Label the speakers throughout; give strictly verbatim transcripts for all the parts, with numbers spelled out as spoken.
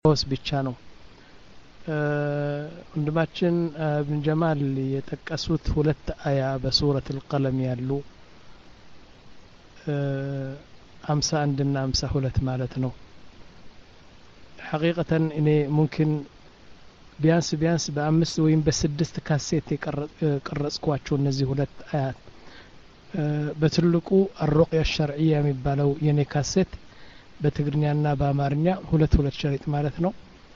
Speaker 1: ማስታወስ ብቻ ነው። ወንድማችን ኢብኑ ጀማል የጠቀሱት ሁለት አያ በሱረት አልቀለም ያሉ ሃምሳ አንድ እና ሃምሳ ሁለት ማለት ነው። ሐቂቀተን እኔ ሙምኪን ቢያንስ ቢያንስ በአምስት ወይም በስድስት ካሴት የቀረጽኳቸው እነዚህ ሁለት አያት በትልቁ الرقية الشرعية የሚባለው የኔ ካሴት በትግርኛና በአማርኛ ሁለት ሁለት ሸሪጥ ማለት ነው።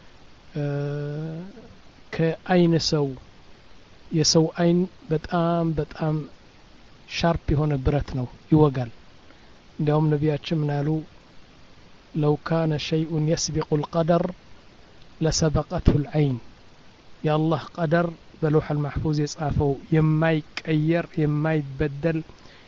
Speaker 1: ከአይን ሰው የሰው አይን በጣም በጣም ሻርፕ የሆነ ብረት ነው፣ ይወጋል። እንዲያውም ነቢያችን ምን አሉ? لو كان شيء يسبق القدر لسبقته العين يا الله قدر بلوح المحفوظ يصافው የማይቀየር የማይበደል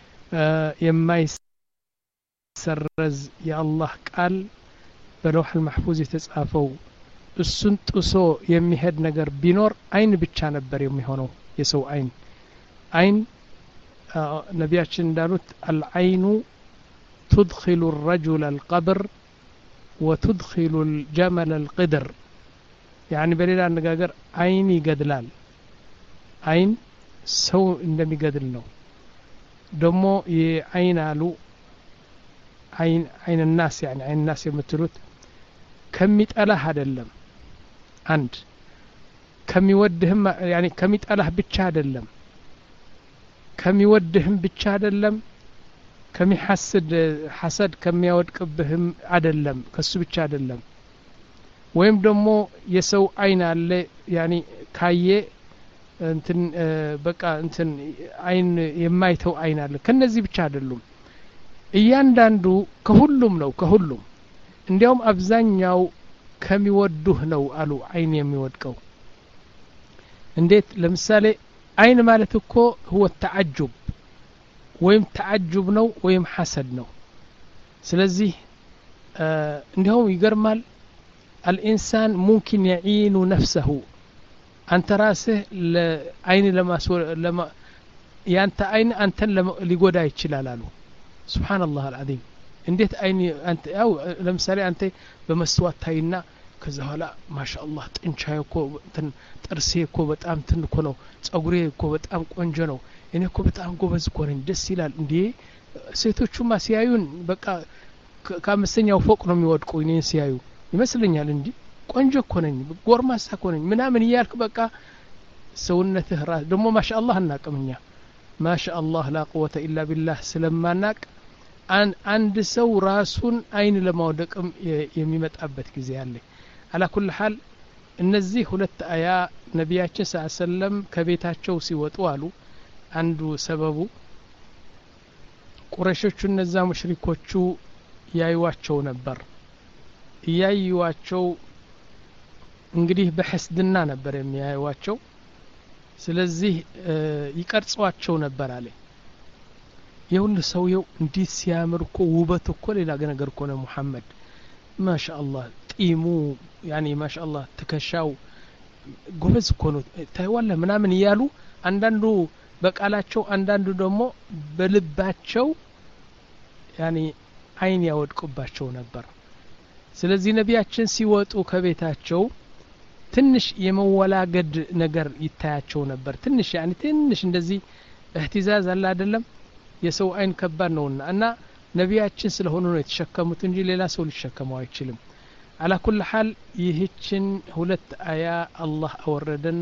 Speaker 1: የማይሰረዝ የአላህ ቃል በለውህ المحفوظ የተጻፈው እሱን ጥሶ የሚሄድ ነገር ቢኖር አይን ብቻ ነበር የሚሆነው። የሰው አይን አይን ነቢያችን እንዳሉት العين تدخل الرجل القبر وتدخل الجمل القدر يعني በሌላ አነጋገር አይን ይገድላል። አይን ሰው እንደሚገድል ነው። ደሞ የአይን አሉ አይን አይን الناس يعني አይን الناس የምትሉት ከሚጠላህ አይደለም፣ አንድ ከሚወድህም يعني ከሚጠላህ ብቻ አይደለም፣ ከሚወድህም ብቻ አይደለም፣ ከሚሐስድ ሐሰድ ከሚያወድቅብህም አይደለም፣ ከሱ ብቻ አይደለም። ወይም ደግሞ የሰው አይን አለ يعني ካየ እንትን በቃ እንትን አይን የማይተው አይን አለ። ከነዚህ ብቻ አይደሉም፣ እያንዳንዱ ከሁሉም ነው። ከሁሉም እንዲያውም አብዛኛው ከሚወዱህ ነው አሉ አይን የሚወድቀው። እንዴት? ለምሳሌ አይን ማለት እኮ هو التعجب ወይም ተዓጅብ ነው ወይም ሐሰድ ነው። ስለዚህ እንዲያውም ይገርማል الإنسان ممكن يعين نفسه أنت راسه لعين لما لما يانت عين أنت ليقودا يتشلالالو سبحان الله العظيم. انديت عيني أنت أو لمثالي أنت بمستوى تاينا كذا هلا ما شاء الله تنشاي كو تن ترسي كو بتأم تنكونو تصغري كو بتأم قنجنو እኔ እኮ በጣም ጎበዝ እኮ ነኝ ደስ ይላል እንዴ። ሴቶቹማ ሲያዩን በቃ ከአምስተኛው ፎቅ ነው የሚወድቁ እኔን ሲያዩ ይመስለኛል እንጂ ቆንጆ እኮ ነኝ ጎርማሳ እኮ ነኝ ምናምን እያልክ በቃ ሰውነትህ ራስ ደግሞ ማሻአላህ እናቀምኛ ማሻአላህ ላ ቁወተ ኢላ ቢላህ ስለማናቅ አንድ ሰው ራሱን አይን ለማውደቅም የሚመጣበት ጊዜ አለ። አላ ኩል ሐል እነዚህ ሁለት አያ ነቢያችን ሰለላሁ ዐለይሂ ወሰለም ከቤታቸው ሲወጡ አሉ አንዱ ሰበቡ ቁረሾቹ እነዛ ሙሽሪኮቹ ያዩዋቸው ነበር። ያዩዋቸው እንግዲህ በሐስድና ነበር የሚያዩዋቸው። ስለዚህ ይቀርጿቸው ነበር አለ። የሁሉ ሰውየው እንዴት ሲያምር እኮ ውበት እኮ ሌላ ነገር እኮ ነው ሙሐመድ ማሻአላህ ጢሙ يعني ማሻአላህ ተከሻው ጎበዝ እኮ ነው ታይዋለ ምናምን እያሉ አንዳንዱ በቃላቸው አንዳንዱ ደግሞ በልባቸው يعني አይን ያወድቁባቸው ነበር። ስለዚህ ነቢያችን ሲወጡ ከቤታቸው ትንሽ የመወላገድ ነገር ይታያቸው ነበር። ትንሽ يعني ትንሽ እንደዚህ اهتزاز አለ አይደለም። የሰው አይን ከባድ ነውና እና ነቢያችን ስለሆኑ ነው የተሸከሙት እንጂ ሌላ ሰው ሊሸከመው አይችልም። على كل حال ይህችን ሁለት አያ አላህ አወረደና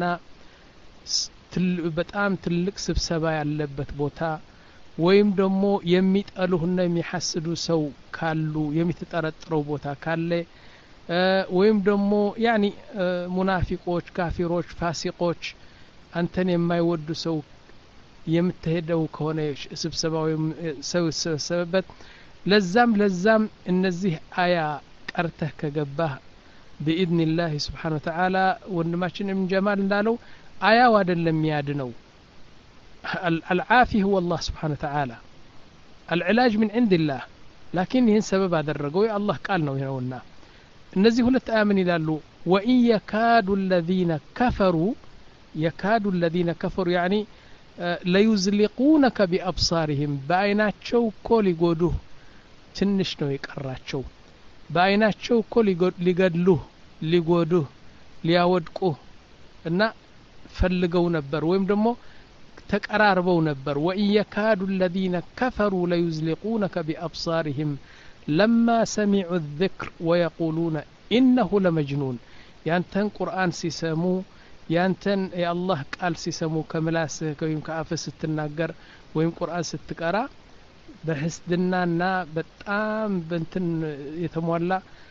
Speaker 1: በጣም ትልቅ ስብሰባ ያለበት ቦታ ወይም ደግሞ የሚጠሉህና የሚሐስዱ ሰው ካሉ የሚተጠረጥረው ቦታ ካለ ወይም ደግሞ يعني ሙናፊቆች ካፊሮች ፋሲቆች አንተን የማይወዱ ሰው የምትሄደው ከሆነ ስብሰባው ሰው ሰበበት ለዛም ለዛም እነዚህ አያ ቀርተህ ከገባህ بإذن الله سبحانه وتعالى ወንድማችን ኢብኑ ጀማል እንዳለው አያው አይደለም የሚያድነው العافي هو الله سبحانه وتعالى العلاج من عند الله لكن ይህን ሰበብ አደረገው የአላህ ቃል ነው ይኸውና እነዚህ ሁለት አያ ምን ይላሉ وإن يكاد الذين كفروا يكاد الذين كفروا يعني ليزلقونك بأبصارهم በአይናቸው እኮ ሊጎዱህ ትንሽ ነው የቀራቸው በአይናቸው እኮ ሊገድሉህ ሊጎዱህ ሊያወድቁህ እና ፈልገው ነበር ወይም ደግሞ ተቀራርበው ነበር وإن يكاد الذين كفروا ليزلقونك بأبصارهم لما سمعوا الذكر ويقولون إنه لمجنون ያንተን ቁርአን ሲሰሙ ያንተን የአላህ ቃል ሲሰሙ ከምላስህ ወይም ከአፍህ ስትናገር ወይም ቁርአን ስትቀራ በህስድናና በጣም በእንትን የተሟላ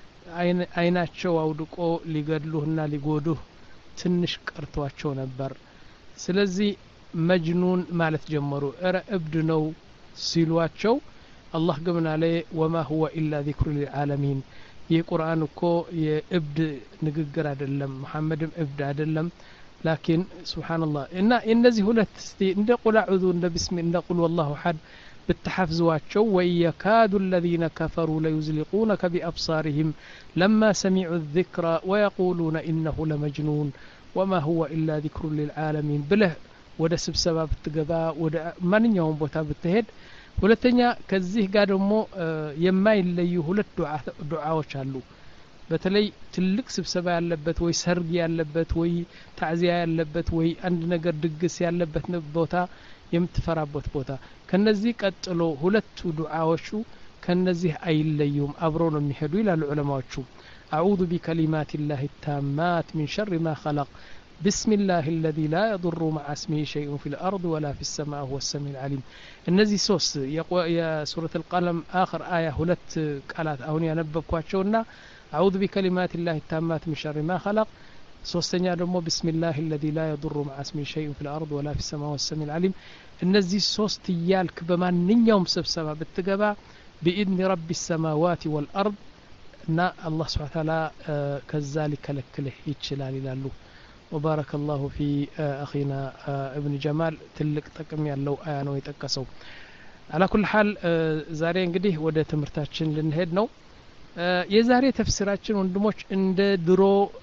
Speaker 1: አይናቸው አውድቆ ሊገድሉህና ሊጎዱህ ትንሽ ቀርቷቸው ነበር ስለዚህ መጅኑን ማለት ጀመሩ እረ እብድ ነው ሲሏቸው አላህ ግን አለ ወማ ሁወ ኢላ ዚክሩ ሊልዓለሚን ይህ ቁርአን እኮ የእብድ ንግግር አይደለም መሐመድም እብድ አይደለም ላኪን ሱብሃንአላህ እና እነዚህ ሁለት እስቲ እንደ ቁል አዑዙ እንደ ቢስሚ እንደ ቁል ወላሁ ሐድ بالتحفزواቸው ويكاد الذين كفروا ليزلقونك بأبصارهم لما سمعوا الذكر ويقولون إنه لمجنون وما هو إلا ذكر للعالمين بله ወደ ስብሰባ ብትገባ ወደ ማንኛውም ቦታ ብትሄድ ሁለተኛ ከዚህ ጋር ደግሞ የማይለዩ ሁለት ዱዓዎች አሉ በተለይ ትልቅ ስብሰባ ያለበት ወይ ሰርግ ያለበት ወይ ታዕዚያ ያለበት ወይ አንድ ነገር ድግስ ያለበት ቦታ የምትፈራበት ቦታ ከነዚህ ቀጥሎ ሁለቱ ዱዓዎቹ ከነዚህ አይለዩም አብሮ ነው የሚሄዱ ይላሉ ዑለማዎቹ አዑዙ ቢከሊማት ላህ التامات من شر ما خلق بسم الله الذي لا يضر مع اسمه شيء في الأرض ولا في السماء هو السميع العليم النزي سوس يا سورة القلم آخر آية هلت قالات أهون ينببكواتشونا أعوذ بكلمات الله التامات من شر ما خلق سوستنيا دمو بسم الله الذي لا يضر مع اسمه شيء في الأرض ولا في السماء هو السميع العليم النزي سوست يالك بمان نيوم سبسبا بالتقبا بإذن رب السماوات والأرض نا الله سبحانه وتعالى كذلك لكله يتشلال لالو وبارك الله في أخينا ابن جمال تلك تقم ያለው አያ ነው የተቀሰው على كل حال ዛሬ እንግዲህ ወደ ትምርታችን ልንሄድ ነው የዛሬ ተፍሲራችን ወንድሞች እንደ ድሮ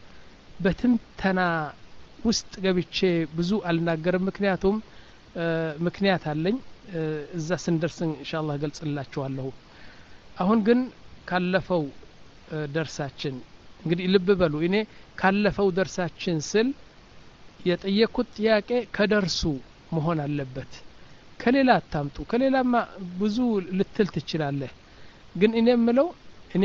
Speaker 1: በትንተና ውስጥ ገብቼ ብዙ አልናገርም ምክንያቱም ምክንያት አለኝ እዛ ስንደርስ ኢንሻአላህ ገልጽላችኋለሁ አሁን ግን ካለፈው ደርሳችን እንግዲህ ልብ በሉ እኔ ካለፈው ደርሳችን ስል የጠየቁት ጥያቄ ከደርሱ መሆን አለበት ከሌላ አታምጡ ከሌላማ ብዙ ልትል ትችላለህ ግን እኔ የምለው እኔ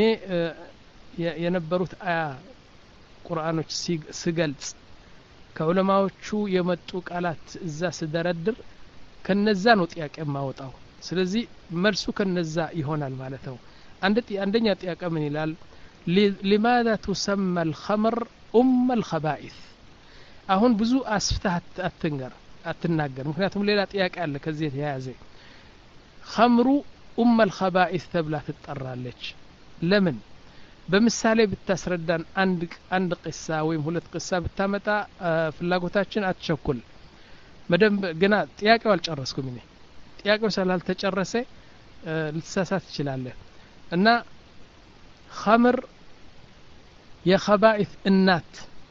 Speaker 1: የነበሩት አያ ቁርአኖች ሲገልጽ ከዑለማዎቹ የመጡ ቃላት እዛ ስደረድር ከነዛ ነው ጥያቄ ማወጣው ስለዚህ መልሱ ከነዛ ይሆናል ማለት ነው አንድ አንደኛ ጥያቄ ምን ይላል لماذا تسمى الخمر أم الخبائث አሁን ብዙ አስፍተህ አትንገር አትናገር ምክንያቱም ሌላ ጥያቄ አለ ከዚህ ተያያዘ خمر أم الخبائث ተብላ ትጠራለች ለምን በምሳሌ ብታስረዳን አንድ አንድ ቅሳ ወይም ሁለት ቅሳ ብታመጣ ፍላጎታችን አትቸኩል መደም ገና ጥያቄው አልጨረስኩም እኔ ጥያቄው ስላልተጨረሰ ልትሳሳት ትችላለህ እና خمر የኸባኢት እናት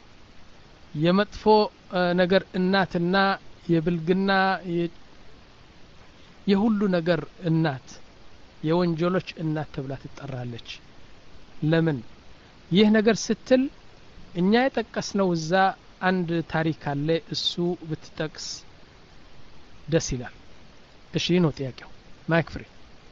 Speaker 1: የመጥፎ ነገር እናትና የብልግና የሁሉ ነገር እናት የወንጀሎች እናት ተብላ ትጠራለች ለምን ይህ ነገር ስትል እኛ የጠቀስነው እዛ አንድ ታሪክ አለ እሱ ብትጠቅስ ደስ ይላል እሺ ነው ጥያቄው ማይክ ፍሪ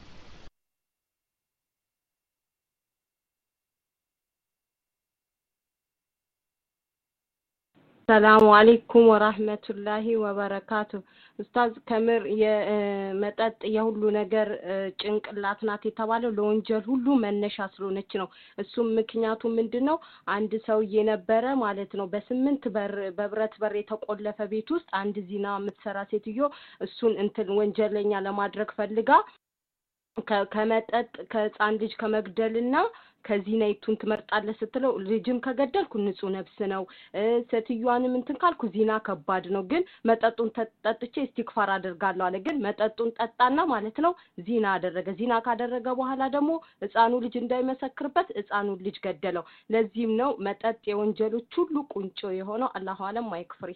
Speaker 2: ሰላም አለይኩም ወራህመቱላሂ ወበረካቱ ኡስታዝ ከምር የመጠጥ የሁሉ ነገር ጭንቅላት ናት የተባለው ለወንጀል ሁሉ መነሻ ስለሆነች ነው እሱም ምክንያቱ ምንድነው አንድ ሰው የነበረ ማለት ነው በስምንት በር በብረት በር የተቆለፈ ቤት ውስጥ አንድ ዚና የምትሰራ ሴትዮ እሱን እንትን ወንጀለኛ ለማድረግ ፈልጋ ከመጠጥ ከጻን ልጅ ከመግደልና ከዚናይቱን ትመርጣለህ ስትለው ልጅም ከገደልኩ ንጹህ ነፍስ ነው ሴትዮዋንም እንትን ካልኩ ዚና ከባድ ነው ግን መጠጡን ተጠጥቼ ኢስቲግፋር አደርጋለሁ አለ ግን መጠጡን ጠጣና ማለት ነው ዚና አደረገ ዚና ካደረገ በኋላ ደግሞ ህፃኑ ልጅ እንዳይመሰክርበት ህፃኑ ልጅ ገደለው ለዚህም ነው መጠጥ የወንጀሎች ሁሉ ቁንጮ የሆነው አላሁ አለም ማይክፍሪ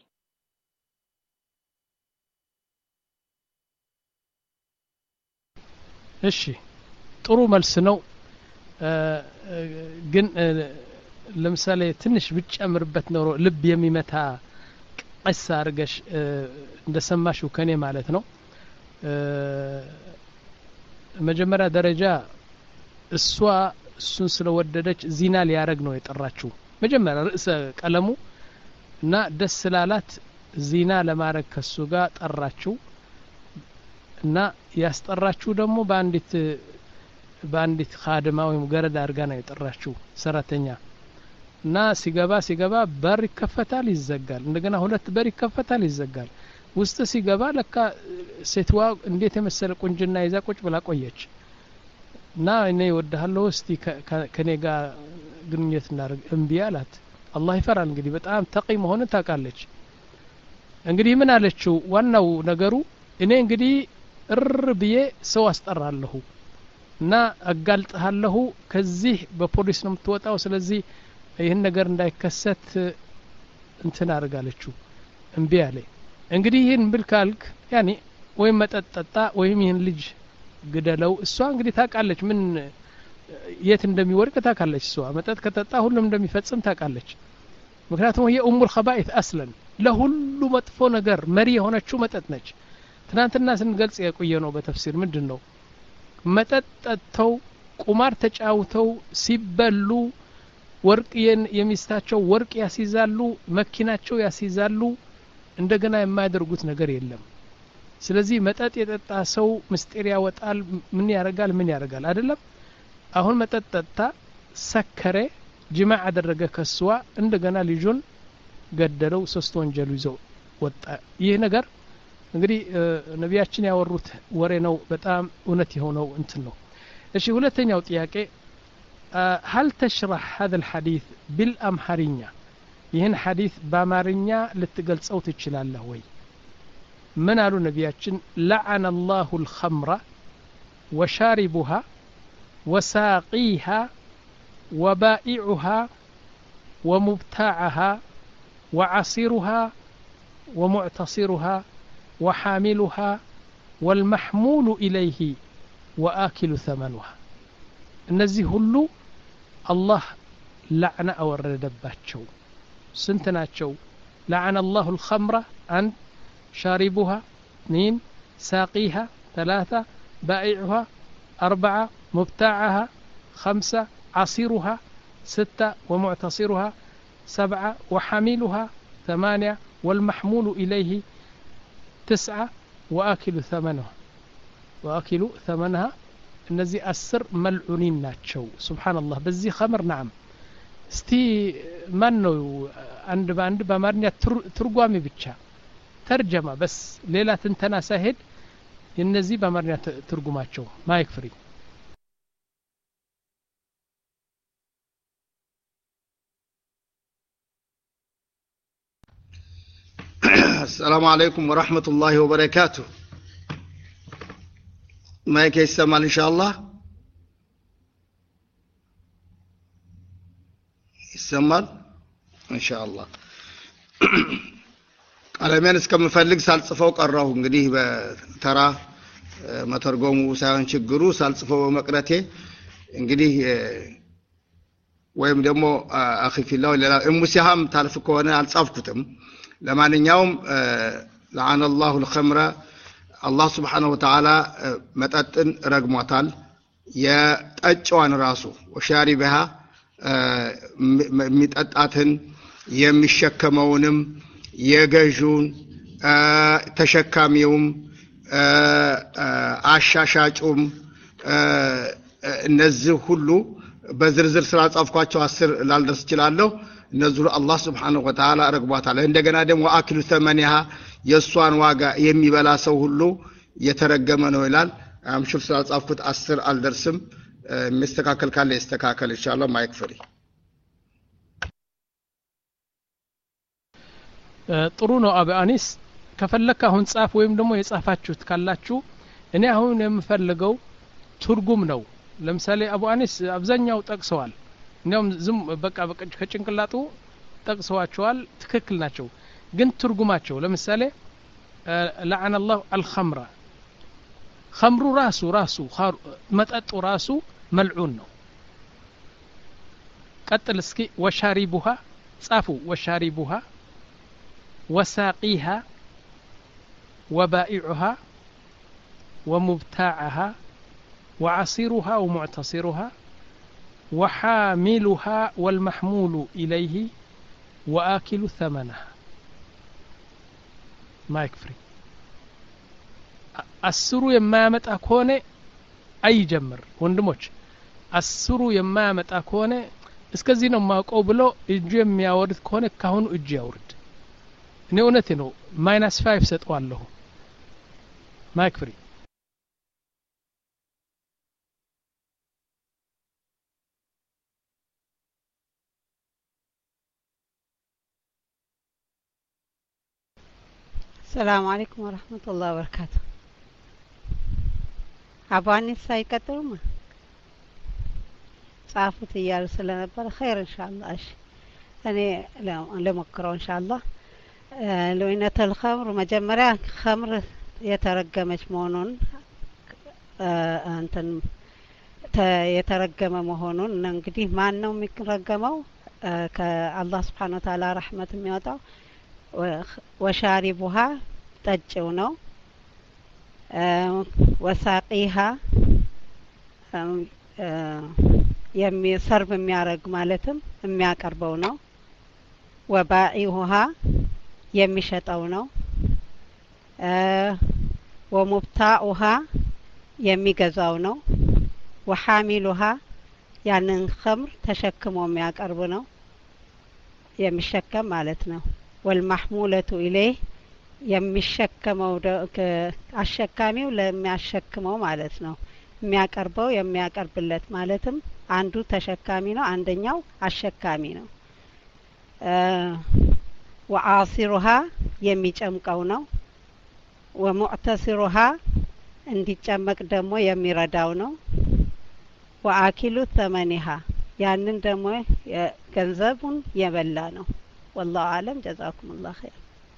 Speaker 1: እሺ ጥሩ መልስ ነው ግን ለምሳሌ ትንሽ ብጨምርበት ነው ልብ የሚመታ ቀስ አርገሽ እንደሰማሽው ከኔ ማለት ነው መጀመሪያ ደረጃ እሷ እሱን ስለወደደች ዚና ሊያረግ ነው የጠራችው መጀመሪያ ርዕሰ ቀለሙ እና ደስ ስላላት ዚና ለማረግ ከሱ ጋር ጠራችው እና ያስጠራችው ደግሞ በአንዲት በአንዲት ኻድማ ወይም ገረድ አርጋ ነው የጠራችው ሰራተኛ እና ሲገባ ሲገባ በር ይከፈታል ይዘጋል እንደገና ሁለት በር ይከፈታል ይዘጋል ውስጥ ሲገባ ለካ ሴትዋ እንዴት የመሰለ ቁንጅና ይዛ ቁጭ ብላ ቆየች እና እኔ ወደሃለሁ እስቲ ከኔ ጋር ግንኙነት እናርግ እምቢ አላት አላህ ይፈራል እንግዲህ በጣም ተቂ መሆኑን ታውቃለች እንግዲህ ምን አለችው ዋናው ነገሩ እኔ እንግዲህ እር ብዬ ሰው አስጠራለሁ እና አጋልጥሃለሁ ከዚህ በፖሊስ ነው የምትወጣው ስለዚህ ይሄን ነገር እንዳይከሰት እንትን አርጋለችው እምቢ አለ እንግዲህ ይሄን ብልካልክ ያኒ ወይ መጠጣጣ ወይም ይሄን ልጅ ግደለው እሷ እንግዲህ ታውቃለች ምን የት እንደሚወድቅ ታውቃለች እሷ መጠጥ ከተጣ ሁሉም እንደሚፈጽም ታውቃለች ምክንያቱም ይሄ ኡሙል ኸባኢት አስለን ለሁሉ መጥፎ ነገር መሪ የሆነችው መጠጥ ነች ትናንትና ስንገልጽ የቆየ ነው በተፍሲር ምንድነው መጠጥ ጠጥተው ቁማር ተጫውተው ሲበሉ ወርቅ የሚስታቸው ወርቅ ያስይዛሉ መኪናቸው ያስይዛሉ እንደገና የማያደርጉት ነገር የለም ስለዚህ መጠጥ የጠጣ ሰው ምስጢር ያወጣል ምን ያረጋል ምን ያረጋል አይደለም አሁን መጠጥ ጠጣ ሰከረ ጅማዕ አደረገ ከስዋ እንደገና ልጁን ገደለው ሶስት ወንጀል ይዘው ወጣ ይሄ ነገር እንግዲህ ነቢያችን ያወሩት ወሬ ነው በጣም እውነት የሆነው እንትን ነው እሺ ሁለተኛው ጥያቄ هل تشرح هذا الحديث بالأمحرية ይህን ሐዲስ በአማርኛ ልትገልጸው ትችላለህ ወይ من قالوا نبياتشن لعن الله الخمر وشاربها وساقيها وبائعها ومبتاعها وعصيرها ومعتصرها وحاملها والمحمول إليه وآكل ثمنها እነዚህ ሁሉ አላህ لعنة አወረደባቸው ስንት ናቸው لعن الله الخمر አንድ شاربها اثنين ساقيها ثلاثة بائعها أربعة مبتاعها خمسة عصيرها ستة ومعتصرها سبعة وحميلها ثمانية والمحمول إليه تسعة وآكل ثمنها وآكل ثمنها እነዚህ አስር መልዑኒን ናቸው ሱብሃንአላህ በዚህ ኸምር نعم እስቲ ማን ነው አንድ ባንድ በአማርኛ ትርጓሜ ብቻ ተርጀማ በስ ሌላ ትንተና ሳይሄድ እነዚህ በአማርኛ ትርጉማቸው ማይክ ፍሪ
Speaker 3: السلام عليكم ورحمة الله وبركاته ማይክ ይሰማል ኢንሻአላህ ይሰማል ኢንሻአላህ ቃለሜን እስከምፈልግ ሳልጽፈው ቀረሁ እንግዲህ በተራ መተርጎሙ ሳይሆን ችግሩ ሳልጽፈው በመቅረቴ እንግዲህ ወይም ደግሞ አኺፊላው ለላ እሙሲሃም ታልፍ ከሆነ አልጻፍኩትም ለማንኛውም لعن الله الخمر الله سبحانه وتعالى መጠጥን ረግሟታል የጠጫዋን ራሱ ወሻሪበها ሚጠጣትን የሚሸከመውንም የገዡን ተሸካሚውም አሻሻጩም እነዚህ ሁሉ በዝርዝር ስላጻፍኳቸው አስር ላልደርስ ይችላልው እነዚህ አላህ Subhanahu Wa Ta'ala ረግቧታል እንደገና ደግሞ አክሉ ተመኒያ የሷን ዋጋ የሚበላ ሰው ሁሉ የተረገመ ነው ይላል አምሹፍ ስላጻፍኩት አስር አልደርስም መስተካከል ካለ ይስተካከል ኢንሻአላህ ማይክ ፍሪ
Speaker 1: ጥሩ ነው አባ አኒስ ከፈለክ አሁን ጻፍ ወይም ደግሞ የጻፋችሁት ካላችሁ እኔ አሁን የምፈልገው ትርጉም ነው ለምሳሌ አቡ አኒስ አብዛኛው ጠቅሰዋል እንደውም ዝም በቃ በቃ ከጭንቅላቱ ጠቅሰዋቸዋል ትክክል ናቸው ግን ትርጉማቸው ለምሳሌ لعن الله الخمر خمر راسو راسو مطط راسو ملعون ነው ቀጥል እስኪ ወሻሪቡሃ ጻፉ ወሻሪቡሃ ወሳቂሃ وبائعها ومبتاعها وعصيرها ومعتصرها وحاملها والمحمول إليه وآكل ثمنها ما يكفري السرو يمامت أكونه أي جمر وندموش السرو يمامت أكونه እስከዚህ ነው ማውቀው ብሎ እጁ የሚያወርድ ከሆነ ካሁን እጁ ያወርድ እኔ እውነቴ ነው ማይነስ ፋይቭ ሰጠዋለሁ ማይክ ፍሪ
Speaker 4: السلام عليكم ورحمة الله وبركاته አባኒ ሳይቀጥሉማ ጻፉት እያሉ ስለነበር خير ان شاء الله እሺ እኔ ለሞክረው ان شاء الله ለወይነተ الخمر መጀመሪያ خمر የተረገመች መሆኑን አንተን የተረገመ መሆኑን እንግዲህ ማን ነው የሚረገመው ከአላህ Subhanahu Wa Ta'ala ረህመት የሚያወጣው ወሻሪቡሃ ጠጭው ነው ወሳቂሃ የሚሰርብ የሚያረግ ማለትም የሚያቀርበው ነው ወባኢሁሃ የሚሸጠው ነው ወሙብታኡሃ የሚገዛው ነው ወሐሚሉሃ ያንን ኸምር ተሸክሞ የሚያቀርብ ነው የሚሸከም ማለት ነው ወልማህሙለቱ ኢለይህ የሚሸከመው አሸካሚው ለሚያሸክመው ማለት ነው የሚያቀርበው የሚያቀርብለት ማለትም አንዱ ተሸካሚ ነው አንደኛው አሸካሚ ነው ወአሲሩሃ የሚጨምቀው ነው ወሙዕተሲሩሃ እንዲጨመቅ ደግሞ የሚረዳው ነው ወአኪሉ ተመኒሃ ያንን ደግሞ ገንዘቡን የበላ ነው والله اعلم جزاكم الله خير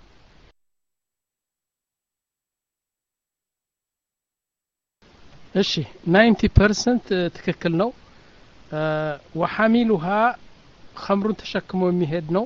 Speaker 1: እሺ ninety percent ትክክል ነው وحاملها خمر ተሸክሞ የሚሄድ ነው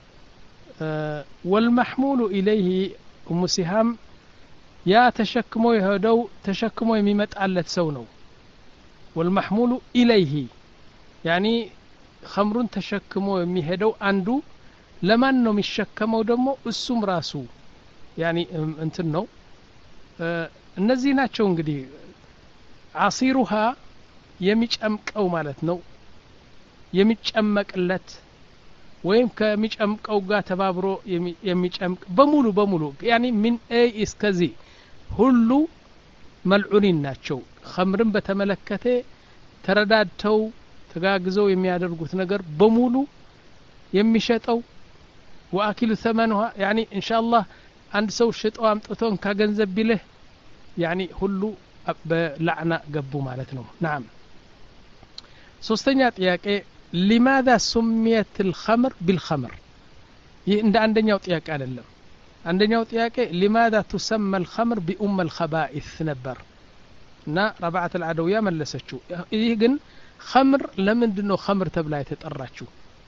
Speaker 1: والمحمول إليه ومسهم يا تشكمو يهدو تشكمو የሚመጣለት ሰው ነው والمحمول إليه يعني خمر تشكمو የሚሄደው አንዱ ለማን ነው የሚሸከመው ደግሞ እሱም ራሱ يعني እንትን ነው እነዚህ ናቸው እንግዲህ عصيرها የሚጨምቀው ማለት ነው የሚጨመቅለት ወይም ከሚጨምቀው ጋር ተባብሮ የሚጨምቅ በሙሉ በሙሉ يعني من A እስከ Z ሁሉ መልዑኒን ናቸው خمرን በተመለከተ ተረዳድተው ተጋግዘው የሚያደርጉት ነገር በሙሉ የሚሸጠው واكل ثمنها يعني ان شاء الله አንድ ሰው ሽጠው አምጥቶን ካገንዘብ ቢልህ يعني ሁሉ በላዕና ገቡ ማለት ነው نعم ሶስተኛ ጥያቄ لماذا سميت الخمر بالخمر ይህ እንደ አንደኛው ጥያቄ አይደለም አንደኛው ጥያቄ لماذا تسمى الخمر بأم الخبائث ነበር እና ربعة العدوية መለሰችው ይህ ግን خمر ለምንድነው خمر ተብላ የተጠራችው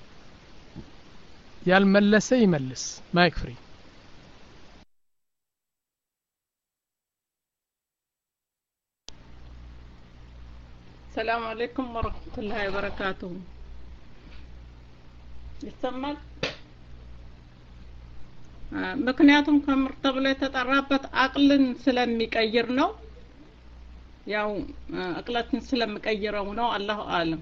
Speaker 1: ያልመለሰ ይመልስ ማይክ ፍሪ
Speaker 5: السلام عليكم ورحمة الله وبركاته ይሰማል ምክንያቱም ከምር ተብሎ የተጠራበት አቅልን ስለሚቀይር ነው ያው አቅላትን ስለሚቀይረው ነው አላሁ አለም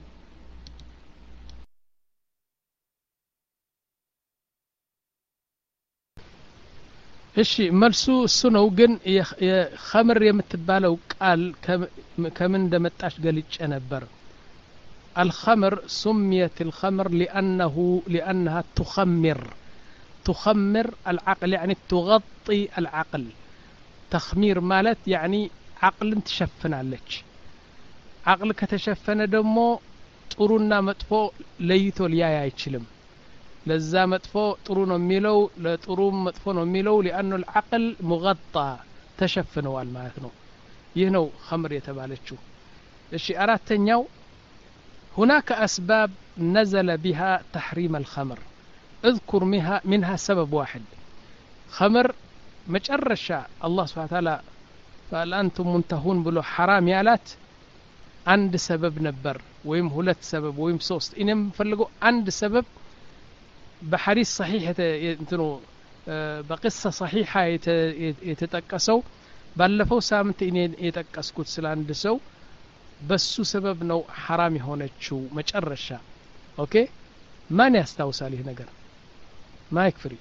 Speaker 1: እሺ መልሱ እሱ ነው ግን የኸምር የምትባለው ቃል ከምን እንደመጣች ገልጬ ነበር الخمر سميت الخمر لأنه لأنها تخمر تخمر العقل يعني تغطي العقل تخمير مالت يعني عقل تشفن عليك عقل كتشفن دمو ጥሩና መጥፎ ለይቶ ሊያይ አይችልም ለዛ መጥፎ ጥሩ ነው የሚለው ለጥሩ መጥፎ ነው የሚለው لانه العقل مغطى ተሸፍነዋል ማለት ነው ይህ ነው خمر የተባለችው እሺ አራተኛው هناك أسباب نزل بها تحريم الخمر اذكر منها, منها سبب واحد خمر مجرشا الله سبحانه وتعالى فهل أنتم منتهون بلو حرام يالات عند سبب نبر ويم هلت سبب ويم صوست إنهم فلقوا عند سبب بحديث صحيح يتنو بقصة صحيحة يتتكسو ባለፈው ሳምንት እኔ የተቀስኩት ስለ አንድ ሰው በሱ ሰበብ ነው حرام የሆነችው መጨረሻ ኦኬ ማን ያስታውሳል ይሄ ነገር ማይክ ፍሪ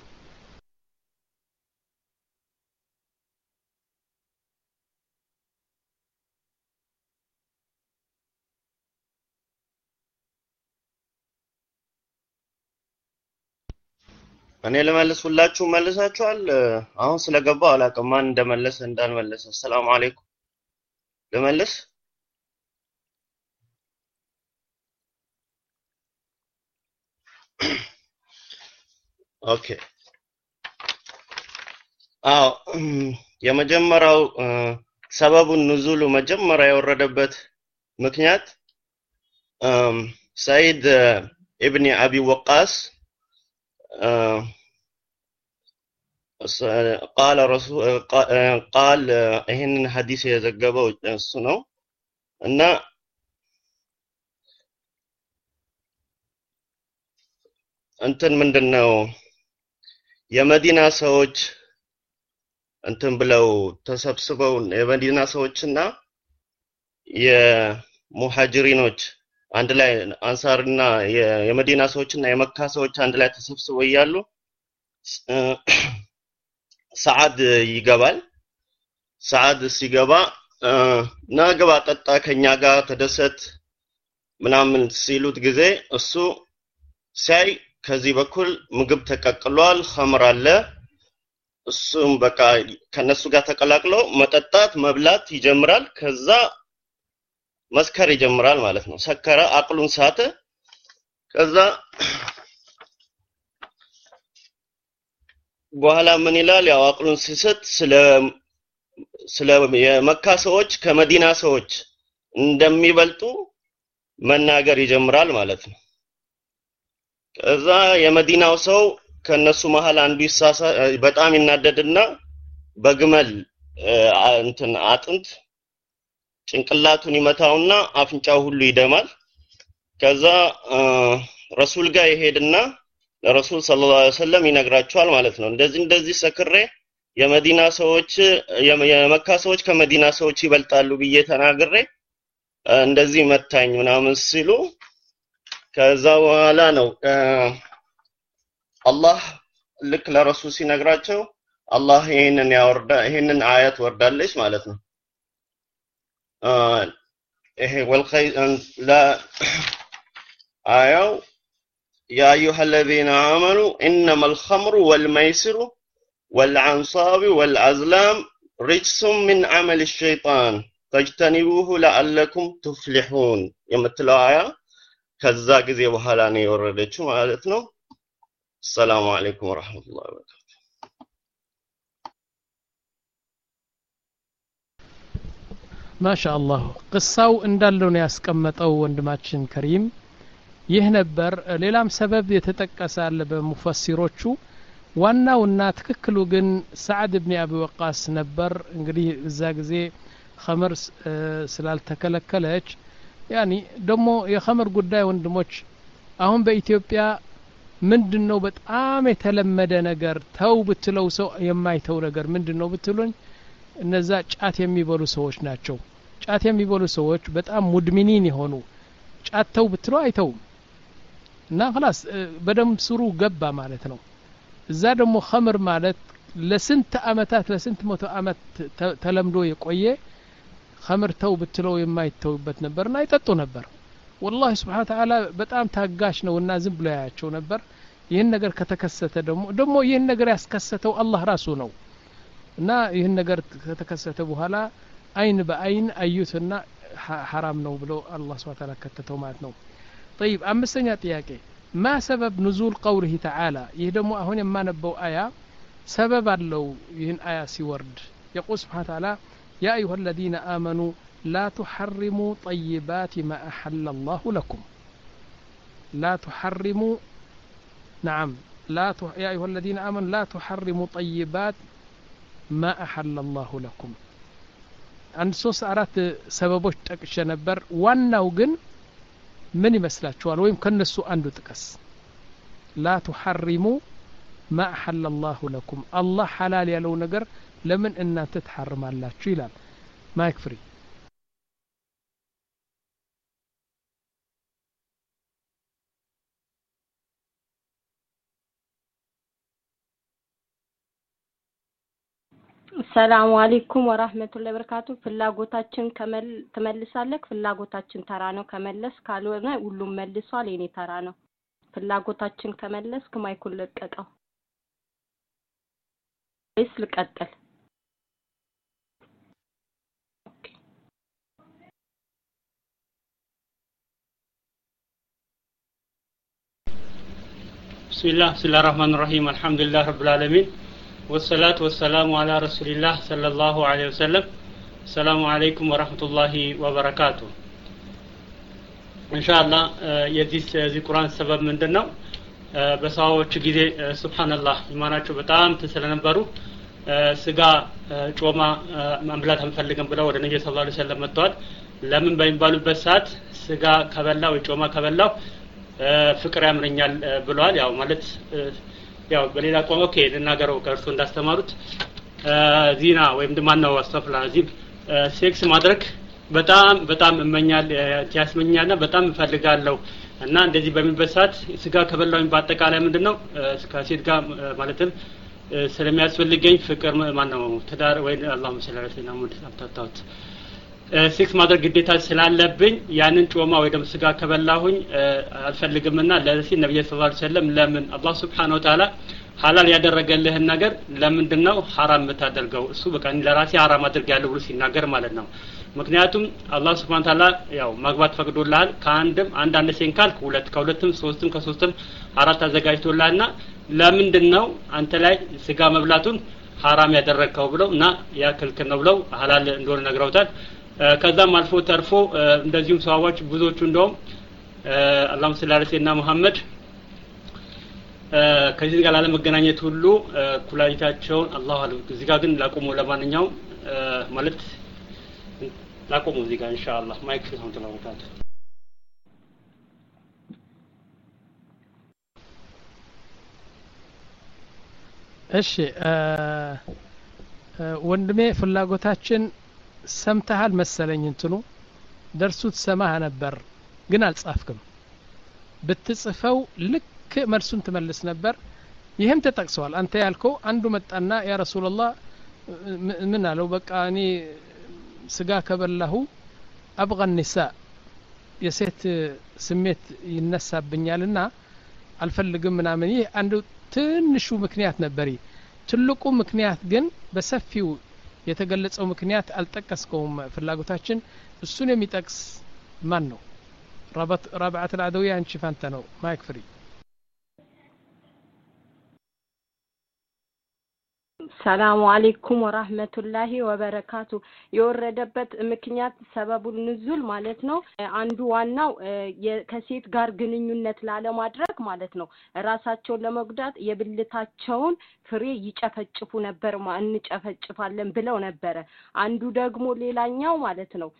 Speaker 6: እኔ ለመልስላችሁ መልሳችኋል አሁን ስለገባው አላውቅም ማን እንደመለሰ እንዳልመለሰ ሰላም አለይኩም ለመልስ ኦኬ አው የመጀመሪያው ሰበቡን ንዙሉ መጀመሪያ የወረደበት ምክንያት ሰይድ ኢብኑ አቢ ወቃስ قال رسول قال إهن حديث يزجبه السنة أن أنتن من دنو يا مدينة سوج أنتن بلو تسبسبون يا مدينة سوجنا يا مهاجرينوج عند لا أنصارنا يا مدينة سوجنا يا مكة سوج عند لا تسبسبوا يالو سعد يقبل سعد سيقبا ناقبا تتا كنياغا تدست منامن سيلوت غزي اسو ساي كزي بكل مغب تققلوال خمر አለ እሱም በቃ ከነሱ ጋር ተቀላቅሎ መጠጣት መብላት ይጀምራል ከዛ መስከር ይጀምራል ማለት ነው ሰከረ አቅሉን ሳተ ከዛ በኋላ ምን ይላል ያው አቅሉን ሲሰጥ ስለ ስለ የመካ ሰዎች ከመዲና ሰዎች እንደሚበልጡ መናገር ይጀምራል ማለት ነው ከዛ የመዲናው ሰው ከነሱ መሃል አንዱ ይሳሳ በጣም ይናደድና በግመል እንትን አጥንት ጭንቅላቱን ይመታውና አፍንጫው ሁሉ ይደማል ከዛ ረሱል ጋር ይሄድና ለረሱል ሰለላሁ ዐለይሂ ወሰለም ይነግራቸዋል ማለት ነው እንደዚህ እንደዚህ ሰክሬ የመዲና ሰዎች የመካ ሰዎች ከመዲና ሰዎች ይበልጣሉ ብዬ ተናግሬ እንደዚህ መታኝ ምናምን ሲሉ ከዛ በኋላ ነው አላህ ልክ ለረሱል ሲነግራቸው አላህ ይሄንን ያወርዳ ይሄንን አያት ወርዳለች ማለት ነው ይሄ ወልኸይ ላ አያው يا أيها الذين آمنوا إنما الخمر والميسر والعنصاب والأزلام رجس من عمل الشيطان فاجتنبوه لعلكم تفلحون يمثلوا آية كذا كذي وحلاني وردتشو مالتنا السلام عليكم ورحمة الله وبركاته
Speaker 1: ما شاء الله قصاو اندالون ياسكمتو وندماتشن كريم ይህ ነበር ሌላም ሰበብ የተጠቀሰ አለ በሙፈሲሮቹ ዋናውና ትክክሉ ግን ሰዓድ ኢብኑ አቢ ወቃስ ነበር እንግዲህ እዛ ጊዜ ኸመር ስላልተከለከለች ያኒ ደሞ የኸመር ጉዳይ ወንድሞች አሁን በኢትዮጵያ ምንድነው በጣም የተለመደ ነገር ተው ብትለው ሰው የማይተው ነገር ምንድነው ብትሉኝ እነዛ ጫት የሚበሉ ሰዎች ናቸው ጫት የሚበሉ ሰዎች በጣም ሙድሚኒን የሆኑ ጫት ተው ብትለው አይተው እና خلاص በደም ስሩ ገባ ማለት ነው እዛ ደግሞ ኸምር ማለት ለስንት አመታት ለስንት መቶ አመት ተለምዶ የቆየ ኸምር ተው ብትለው የማይተውበት ነበርና አይጠጡ ነበር والله سبحانه وتعالى በጣም ታጋሽ ነውና ዝም ብሎ ያያቸው ነበር ይሄን ነገር ከተከሰተ ደግሞ ደግሞ ይሄን ነገር ያስከሰተው አላህ ራሱ ነው እና ይሄን ነገር ከተከሰተ በኋላ አይን በአይን አዩትና حرام ነው ብሎ አላህ Subhanahu Wa Ta'ala ከተተው ማለት ነው طيب أمسني أتياكي ما سبب نزول قوله تعالى يهدموا أهون ما نبوا آية سبب لو ين آية سورد يقول سبحانه وتعالى يا أيها الذين آمنوا لا تحرموا طيبات ما أحل الله لكم لا تحرموا نعم لا ت... يا أيها الذين آمنوا لا تحرموا طيبات ما أحل الله لكم አንድ ሶስት አራት ሰበቦች ጠቅሼ ነበር ዋናው ግን ምን ይመስላችኋል ወይም ከነሱ አንዱ ጥቀስ لا تحرموا ما أحل الله لكم الله حلال ያለው ነገር ለምን እናንተ ትሐርማላችሁ ይላል ማይክ ፍሪ
Speaker 2: ሰላም አለይኩም ወራህመቱላሂ ወበረካቱ ፍላጎታችን ከመል ተመልሳለክ ፍላጎታችን ተራ ነው ከመለስ ካልሆነ ሁሉም መልሷል የኔ ተራ ነው ፍላጎታችን ከመለስክ ማይኩል ለቀቀው እስ ልቀጥል
Speaker 7: بسم الله الرحمن الرحيم الحمد لله رب العالمين والصلاة والسلام على رسول الله صلى الله عليه وسلم السلام عليكم ورحمة الله وبركاته إن شاء الله يزيد ذي القرآن السبب من دنا بساوة جديد سبحان الله إيماناتو بتام تسلنا برو سجا جوما مملاتهم فلقن بلا ورد النبي صلى الله عليه وسلم متوال لمن بين بالو بسات سجا كبلا وجوما كبلا ፍቅር ያምረኛል ብለዋል ያው ማለት ያው በሌላ ቋንቋ ኦኬ ለናገረው ከርሱ እንዳስተማሩት ዚና ወይም ደማናው አስተፍላ ዚብ ሴክስ ማድረግ በጣም በጣም እመኛል ያስመኛልና በጣም እፈልጋለሁ እና እንደዚህ በሚበሳት ስጋ ከበላው በአጠቃላይ ምንድነው ከሴት ጋር ማለትም ስለሚያስፈልገኝ ፍቅር ማነው ተዳር ወይ አላሁ ሰለላሁ ዐለይሂ ወሰለም አታጣውት ሴክስ ማድረግ ግዴታ ስላለብኝ ያንን ጮማ ወይ ደም ስጋ ከበላሁኝ አልፈልግምና ለዚህ ነብዩ ሰለላሁ ዐለይሂ ወሰለም ለምን አላህ Subhanahu Wa Ta'ala ሐላል ያደረገልህን ነገር ለምንድነው ሐራም የምታደርገው እሱ በቃ ለራሴ ሐራም አድርጋለሁ ብሎ ሲናገር ማለት ነው ምክንያቱም አላህ Subhanahu Wa Ta'ala ያው ማግባት ፈቅዶልሃል ከአንድም አንድ አንድ ሴን ካልክ ሁለት ከሁለትም ሶስትም ከሶስትም አራት አዘጋጅቶልሃልና ለምንድነው አንተ ላይ ስጋ መብላቱን ሐራም ያደረከው ብለውና ያ ክልክል ነው ብለው ሐላል እንደሆነ ነግረውታል ከዛም አልፎ ተርፎ እንደዚሁም ሰዋዎች ብዙዎቹ እንደውም አላሁ ሰለላሁ ዐለይሂ መሐመድ ከዚህ ጋር ለመገናኘት ሁሉ ኩላሊታቸውን አላሁ አለ እዚህ ጋር ግን ላቆሙ ለማንኛው ማለት ላቆሙ እዚህ ጋር ኢንሻአላህ ማይክ ነው ተላውታል
Speaker 1: እሺ ወንድሜ ፍላጎታችን ሰምተሃል መሰለኝ እንትኑ ደርሱት ሰማህ ነበር ግን አልጻፍክም ብትጽፈው ልክ መልሱን ትመልስ ነበር ይሄም ተጠቅሰዋል አንተ ያልከው አንዱ መጣና ያ ረሱላህ ምን አለው በቃ እኔ ስጋ ከበላሁ አብغى النساء የሴት ስሜት ይነሳብኛልና አልፈልግም ምናምን ይሄ አንዱ ትንሹ ምክንያት ነበር ትልቁ ምክንያት ግን በሰፊው የተገለጸው ምክንያት አልጠቀስከውም ፍላጎታችን እሱን የሚጠቅስ ማን ነው ربط رابعه العدويه አንቺ ፋንተ ነው ማይክ ፍሪ
Speaker 2: ሰላም አለይኩም ወራህመቱላሂ ወበረካቱ የወረደበት ምክንያት ሰበቡን ንዙል ማለት ነው አንዱ ዋናው ከሴት ጋር ግንኙነት ላለማድረግ ማለት ነው ራሳቸውን ለመጉዳት የብልታቸውን ፍሬ ይጨፈጭፉ ነበር ማንጨፈጭፋለን ብለው ነበር አንዱ ደግሞ ሌላኛው ማለት ነው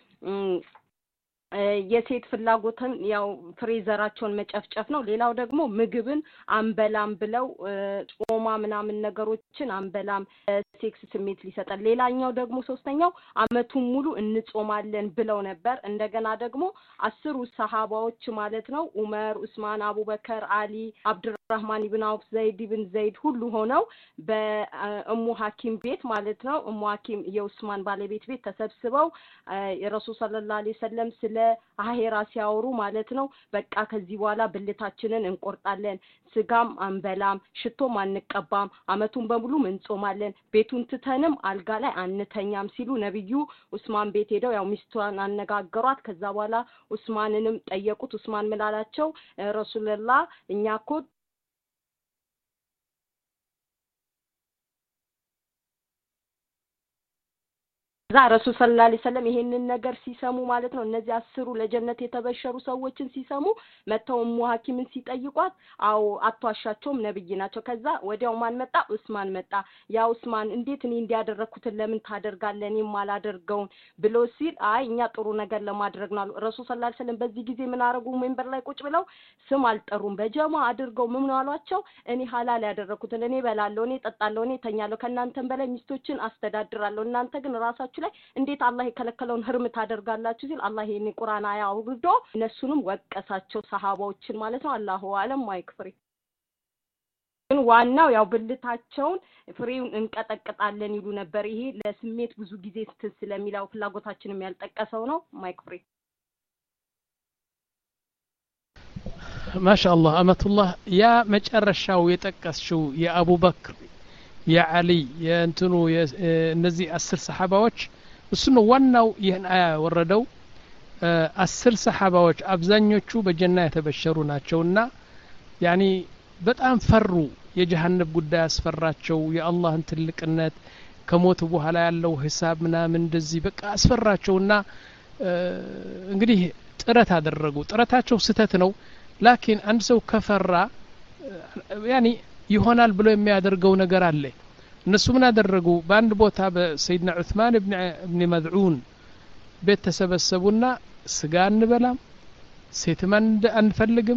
Speaker 2: የሴት ፍላጎትን ያው ፍሬዘራቸውን መጨፍጨፍ ነው ሌላው ደግሞ ምግብን አንበላም ብለው ጾማ ምናምን ነገሮችን አንበላም ሴክስ ስሜት ሊሰጣል ሌላኛው ደግሞ ሶስተኛው አመቱን ሙሉ እንጾማለን ብለው ነበር እንደገና ደግሞ አስሩ ሰሃባዎች ማለት ነው ዑመር ዑስማን አቡበከር አሊ አብዱራህማን ኢብኑ አውፍ ዘይድ ኢብኑ ዘይድ ሁሉ ሆነው በእሙ ሐኪም ቤት ማለት ነው እሙ ሐኪም የዑስማን ባለቤት ቤት ተሰብስበው የረሱል ሰለላሁ ዐለይሂ ወሰለም ስለ አሄራ ሲያወሩ ማለት ነው በቃ ከዚህ በኋላ ብልታችንን እንቆርጣለን ስጋም አንበላም ሽቶም አንቀባም አመቱን በሙሉ እንጾማለን ቤቱን ትተንም አልጋ ላይ አንተኛም ሲሉ ነብዩ ዑስማን ቤት ሄደው ያው ሚስቷን አነጋገሯት ከዛ በኋላ ዑስማንንም ጠየቁት ዑስማን ምላላቸው ረሱላህ እኛኮ ዛ ረሱል ሰለላሁ ዐለይሂ ወሰለም ይሄንን ነገር ሲሰሙ ማለት ነው እነዚህ አስሩ ለጀነት የተበሸሩ ሰዎችን ሲሰሙ መተው ኡሙ ሐኪምን ሲጠይቋት አው አቷሻቸውም ነብይ ናቸው ከዛ ወዲያው ማን መጣ ዑስማን መጣ ያ ዑስማን እንዴት እኔ እንዲያደረኩት ለምን ታደርጋለህ እኔ ማላደርገው ብሎ ሲል አይ እኛ ጥሩ ነገር ለማድረግ ነው ረሱል ሰለላሁ ዐለይሂ ወሰለም በዚህ ጊዜ ምን አረጉ መንበር ላይ ቁጭ ብለው ስም አልጠሩም በጀማ አድርገው ምን አሏቸው እኔ ሐላል ያደረኩት እኔ በላለሁ እኔ ጠጣለሁ እኔ ተኛለሁ ከናንተም በላይ ሚስቶችን አስተዳድራለሁ እናንተ ግን ራሳችሁ ላይ እንዴት አላህ የከለከለውን ህርም ታደርጋላችሁ ሲል አላህ ይሄን ቁርአን አያ አውርዶ እነሱንም ወቀሳቸው ሰሃባዎችን ማለት ነው አላሁ አለም ማይክፍሪ ግን ዋናው ያው ብልታቸውን ፍሬውን እንቀጠቅጣለን ይሉ ነበር ይሄ ለስሜት ብዙ ጊዜ ስትል ስለሚላው ፍላጎታችንም ያልጠቀሰው ነው ማይክፍሪ
Speaker 1: ማሻአላህ አመቱላህ ያ መጨረሻው የጠቀስሽው የአቡበክር የዓሊ የእንትኑ እነዚህ አስር ሰሃባዎች እሱ ነው ዋናው ይህን አያ ወረደው አስር ሰሃባዎች አብዛኞቹ በጀና የተበሸሩ ናቸውና ያኒ በጣም ፈሩ የጀሃነም ጉዳይ አስፈራቸው የአላህን ትልቅነት ከሞት በኋላ ያለው ሂሳብ ምናምን እንደዚህ በቃ አስፈራቸውና እንግዲህ ጥረት አደረጉ ጥረታቸው ስተት ነው ላኪን አንድ ሰው ከፈራ ያኒ ይሆናል ብሎ የሚያደርገው ነገር አለ እነሱ ምን አደረጉ በአንድ ቦታ በሰይድና ዑስማን ኢብኑ ኢብኑ መዝዑን ቤት ተሰበሰቡና ስጋ እንበላም ሴትም አንፈልግም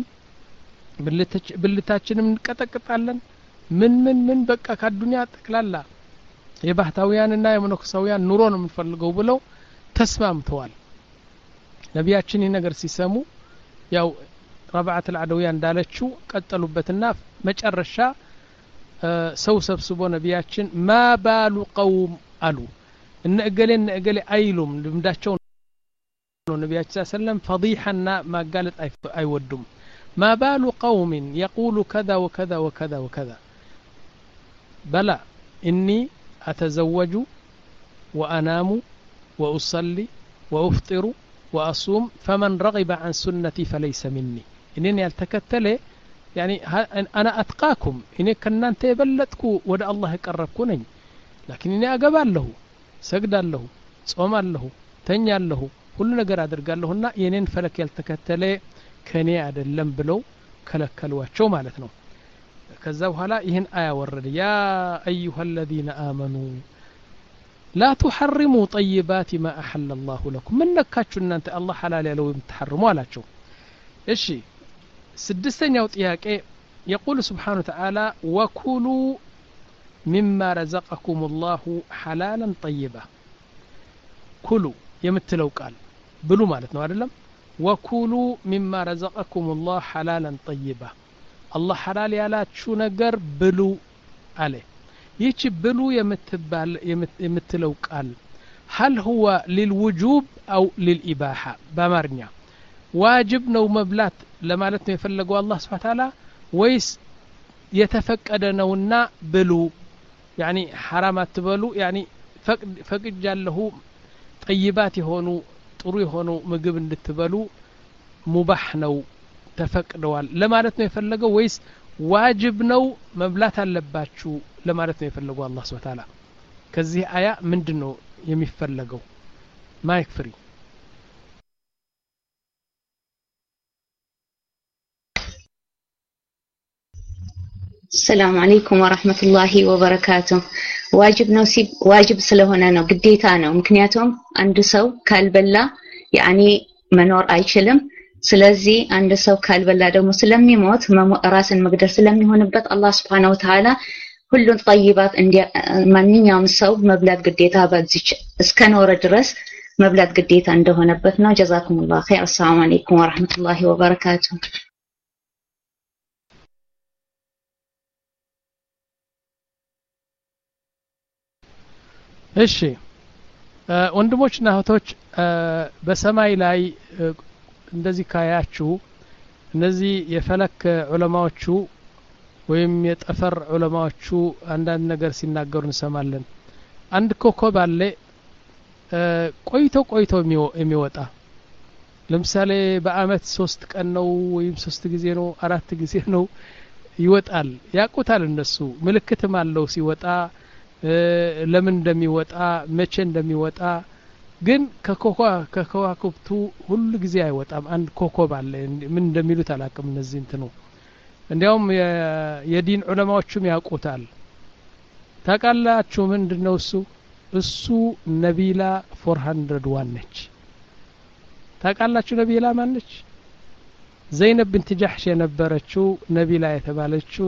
Speaker 1: ብልታችንም እንቀጠቅጣለን ምን ምን ምን በቃ ከዱንያ ጠቅላላ የባህታውያንና የመነኮሳውያን ኑሮ ነው የምንፈልገው ብለው ተስማምተዋል ነቢያችን ይህ ነገር ሲሰሙ ያው ረብዓት العدوية እንዳለችው ቀጠሉበትና መጨረሻ ሰው ሰብስቦ ነቢያችን ማ ባሉ ቀውም አሉ እነ እገሌ እነ እገሌ አይሉም ልምዳቸው ነው ነቢያችን ሰለም ፈዲሐና ማጋለጥ አይወዱም ما بال قوم يقول كذا وكذا وكذا وكذا بلى إني أتزوج وأنام وأصلي وأفطر وأصوم فمن رغب عن سنتي فليس مني إنني التكتل يعني أنا أتقاكم إني كنا أنت يبلتكو ودى الله يقربكوني لكن إني أقبال له سجد له صوم له تنيا له كل نجر أدرج له هنا ينين فلك يلتكتل ከኔ አይደለም ብለው ከለከሏቸው ማለት ነው ከዛ በኋላ ይሄን አያ ወረደ ያ ايها الذين امنوا لا تحرموا طيبات ما احل الله لكم من ነካችሁ እናንተ አላህ ሐላል ያለው የምትሐርሙ አላቸው እሺ ስድስተኛው ጥያቄ يقول سبحانه وتعالى وكلوا مما رزقكم الله حلالا طيبا كلوا የምትለው ቃል ብሉ ማለት ነው አይደለም وكلوا مما رزقكم الله حلالا طيبا الله حلال ያላችሁ ነገር ብሉ አለ ይቺ ብሉ የምትባል የምትለው ቃል هل هو للوجوب او للاباحه በአማርኛ ዋጅብ ነው መብላት ለማለት ነው የፈለገው አላህ Subhanahu Wa Ta'ala ወይስ የተፈቀደ ነውና ብሉ يعني حرام አትበሉ يعني ፈቅጃለሁ طيبات የሆኑ ጥሩ የሆኑ ምግብ እንድትበሉ ሙባህ ነው ተፈቅደዋል ለማለት ነው የፈለገው ወይስ ዋጅብ ነው መብላት አለባችሁ ለማለት ነው የፈለገው አላህ Subhanahu Wa Ta'ala ከዚህ አያ ምንድነው የሚፈለገው ማይክ ፍሪ
Speaker 8: السلام عليكم ورحمة الله وبركاته واجب نصيب واجب ስለሆነ ነው ግዴታ ነው ምክንያቱም አንድ ሰው ካልበላ يعني መኖር አይችልም ስለዚህ አንድ ሰው ካልበላ ደግሞ ስለሚሞት ራስን መግደል ስለሚሆንበት አላህ Subhanahu Wa Ta'ala ሁሉን طيبات እንደ ማንኛውም ሰው መብላት ግዴታ በዚህ እስከኖረ ድረስ መብላት ግዴታ እንደሆነበት ነው جزاكم الله خير السلام عليكم ورحمة الله وبركاته
Speaker 1: እሺ ወንድሞችና እህቶች በሰማይ ላይ እንደዚህ ካያችሁ እነዚህ የፈለክ ዑለማዎቹ ወይም የጠፈር ዑለማዎቹ አንዳንድ ነገር ሲናገሩ እንሰማለን አንድ ኮከብ አለ ቆይቶ ቆይቶ የሚወጣ ለምሳሌ በአመት ሶስት ቀን ነው ወይም ሶስት ጊዜ ነው አራት ጊዜ ነው ይወጣል ያቁታል እነሱ ምልክትም አለው ሲወጣ ለምን እንደሚወጣ መቼ እንደሚወጣ ግን ከኮኳ ከከዋክብቱ ሁሉ ጊዜ አይወጣም አንድ ኮኮብ አለ ምን እንደሚሉት አላቅም እነዚህ እንትኑ እንዲያውም የዲን ዑለማዎችም ያውቁታል ታቃላችሁ ምንድነው እሱ እሱ ነቢላ አራት መቶ አንድ ነች ታቃላችሁ ነቢላ ማን ነች ዘይነብ ቢንት ጀሕሽ የነበረችው ነቢላ የተባለችው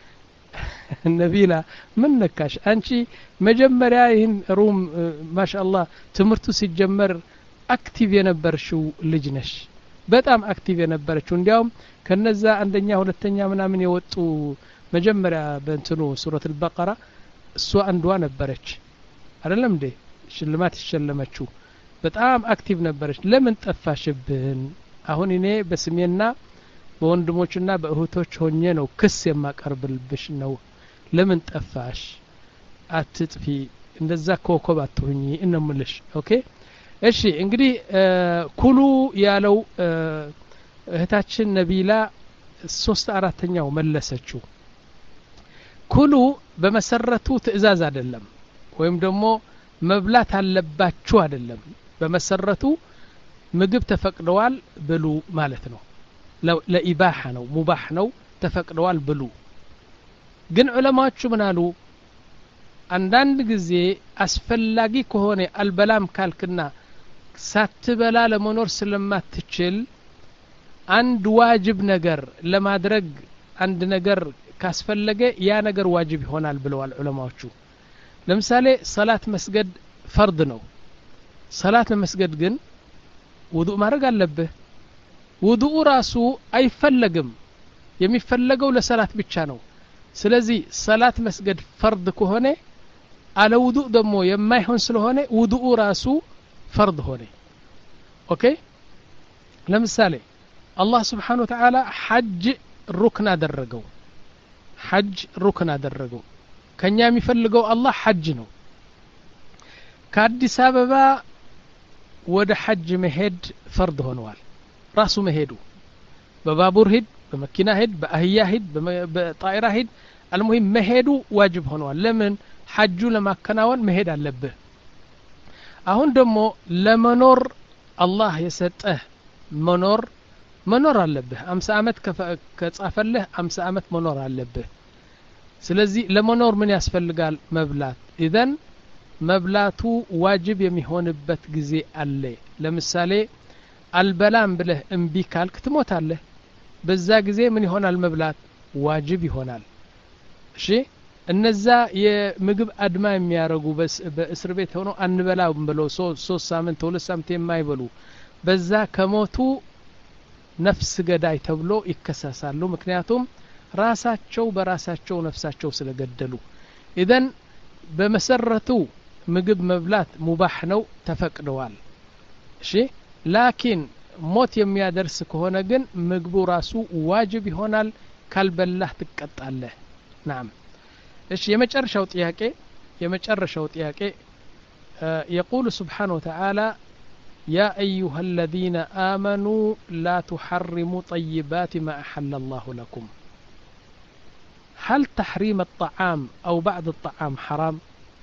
Speaker 1: ነቢላ ምን ነካሽ አንቺ መጀመሪያ ይህን ሩም ማሻአላህ ትምርቱ ሲጀመር አክቲቭ የነበርሽው ልጅ ነሽ በጣም አክቲቭ የነበረችው እንዲያውም ከነዛ አንደኛ ሁለተኛ ምናምን የወጡ መጀመሪያ በእንትኑ ሱረት አልበቀራ እሷ አንዷ ነበረች አይደለም እንዴ ሽልማት ይሸለመችው በጣም አክቲቭ ነበረች ለምን ጠፋሽብን አሁን እኔ በስሜና በወንድሞችና በእህቶች ሆኜ ነው ክስ የማቀርብልብሽ ነው ለምን ጠፋሽ አትጥፊ እንደዛ ኮኮብ አትሁኚ እንምልሽ ኦኬ እሺ እንግዲህ ኩሉ ያለው እህታችን ነቢላ ሶስት አራተኛው መለሰችው ኩሉ በመሰረቱ ትእዛዝ አይደለም ወይም ደግሞ መብላት አለባችሁ አይደለም በመሰረቱ ምግብ ተፈቅደዋል ብሉ ማለት ነው ለኢባሃ ነው ሙባህ ነው ተፈቅደዋል ብሉ ግን ዑለማዎቹ ምን አሉ አንዳንድ ጊዜ አስፈላጊ ከሆነ አልበላም ካልክና ሳትበላ ለመኖር ስለማትችል አንድ ዋጅብ ነገር ለማድረግ አንድ ነገር ካስፈለገ ያ ነገር ዋጅብ ይሆናል ብለዋል ዑለማዎቹ ለምሳሌ ሰላት መስገድ ፈርድ ነው ሰላት ለመስገድ ግን ውዱእ ማድረግ አለብህ ውዱእ ራሱ አይፈለግም የሚፈለገው ለሰላት ብቻ ነው ስለዚህ ሰላት መስገድ ፈርድ ከሆነ አለ ውዱእ ደግሞ የማይሆን ስለሆነ ውዱእ ራሱ ፈርድ ሆነ ኦኬ ለምሳሌ አላህ Subhanahu Wa Ta'ala ሐጅ ሩክን አደረገው ሐጅ ሩክን አደረገው ከኛ የሚፈልገው አላህ ሐጅ ነው ከአዲስ አበባ ወደ ሐጅ መሄድ ፈርድ ሆነዋል ራሱ መሄዱ በባቡር ሄድ በመኪና ሄድ በአህያ ሄድ በጣይራ ሄድ المهم መሄዱ ዋጅብ ሆነዋል ለምን ሐጁ ለማከናወን መሄድ አለበት አሁን ደግሞ ለመኖር አላህ የሰጠህ መኖር መኖር አለበት አምሳ አመት ከጻፈልህ አምሳ አመት መኖር አለበት ስለዚህ ለመኖር ምን ያስፈልጋል መብላት ኢዘን መብላቱ ዋጅብ የሚሆንበት ጊዜ አለ ለምሳሌ አልበላም ብለህ እምቢ ካልክ ትሞታለህ በዛ ጊዜ ምን ይሆናል መብላት ዋጅብ ይሆናል እሺ እነዛ የምግብ አድማ የሚያረጉ በእስር ቤት ሆኖ አንበላም ብለው ሶስት ሳምንት ሁለት ሳምንት የማይበሉ በዛ ከሞቱ ነፍስ ገዳይ ተብሎ ይከሰሳሉ ምክንያቱም ራሳቸው በራሳቸው ነፍሳቸው ስለገደሉ ኢዘን በመሰረቱ ምግብ መብላት ሙባህ ነው ተፈቅደዋል እሺ ላኪን ሞት የሚያደርስ ከሆነ ግን ምግቡ ራሱ ዋጅብ ይሆናል ካልበላህ ትቀጣለህ نعم እሺ የመጨረሻው ጥያቄ የመጨረሻው ጥያቄ يقول سبحانه وتعالى يا أيها الذين آمنوا لا تحرموا طيبات ما أحل الله لكم هل تحريم الطعام أو بعض الطعام حرام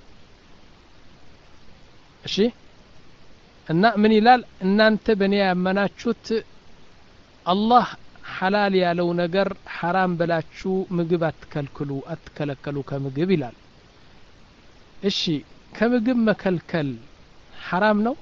Speaker 1: እሺ እና ምን ይላል እናንተ በእኔ ያመናችሁት አላህ ሐላል ያለው ነገር ሐራም ብላችሁ ምግብ አትከልክሉ አትከለከሉ ከምግብ ይላል እሺ ከምግብ መከልከል ሐራም ነው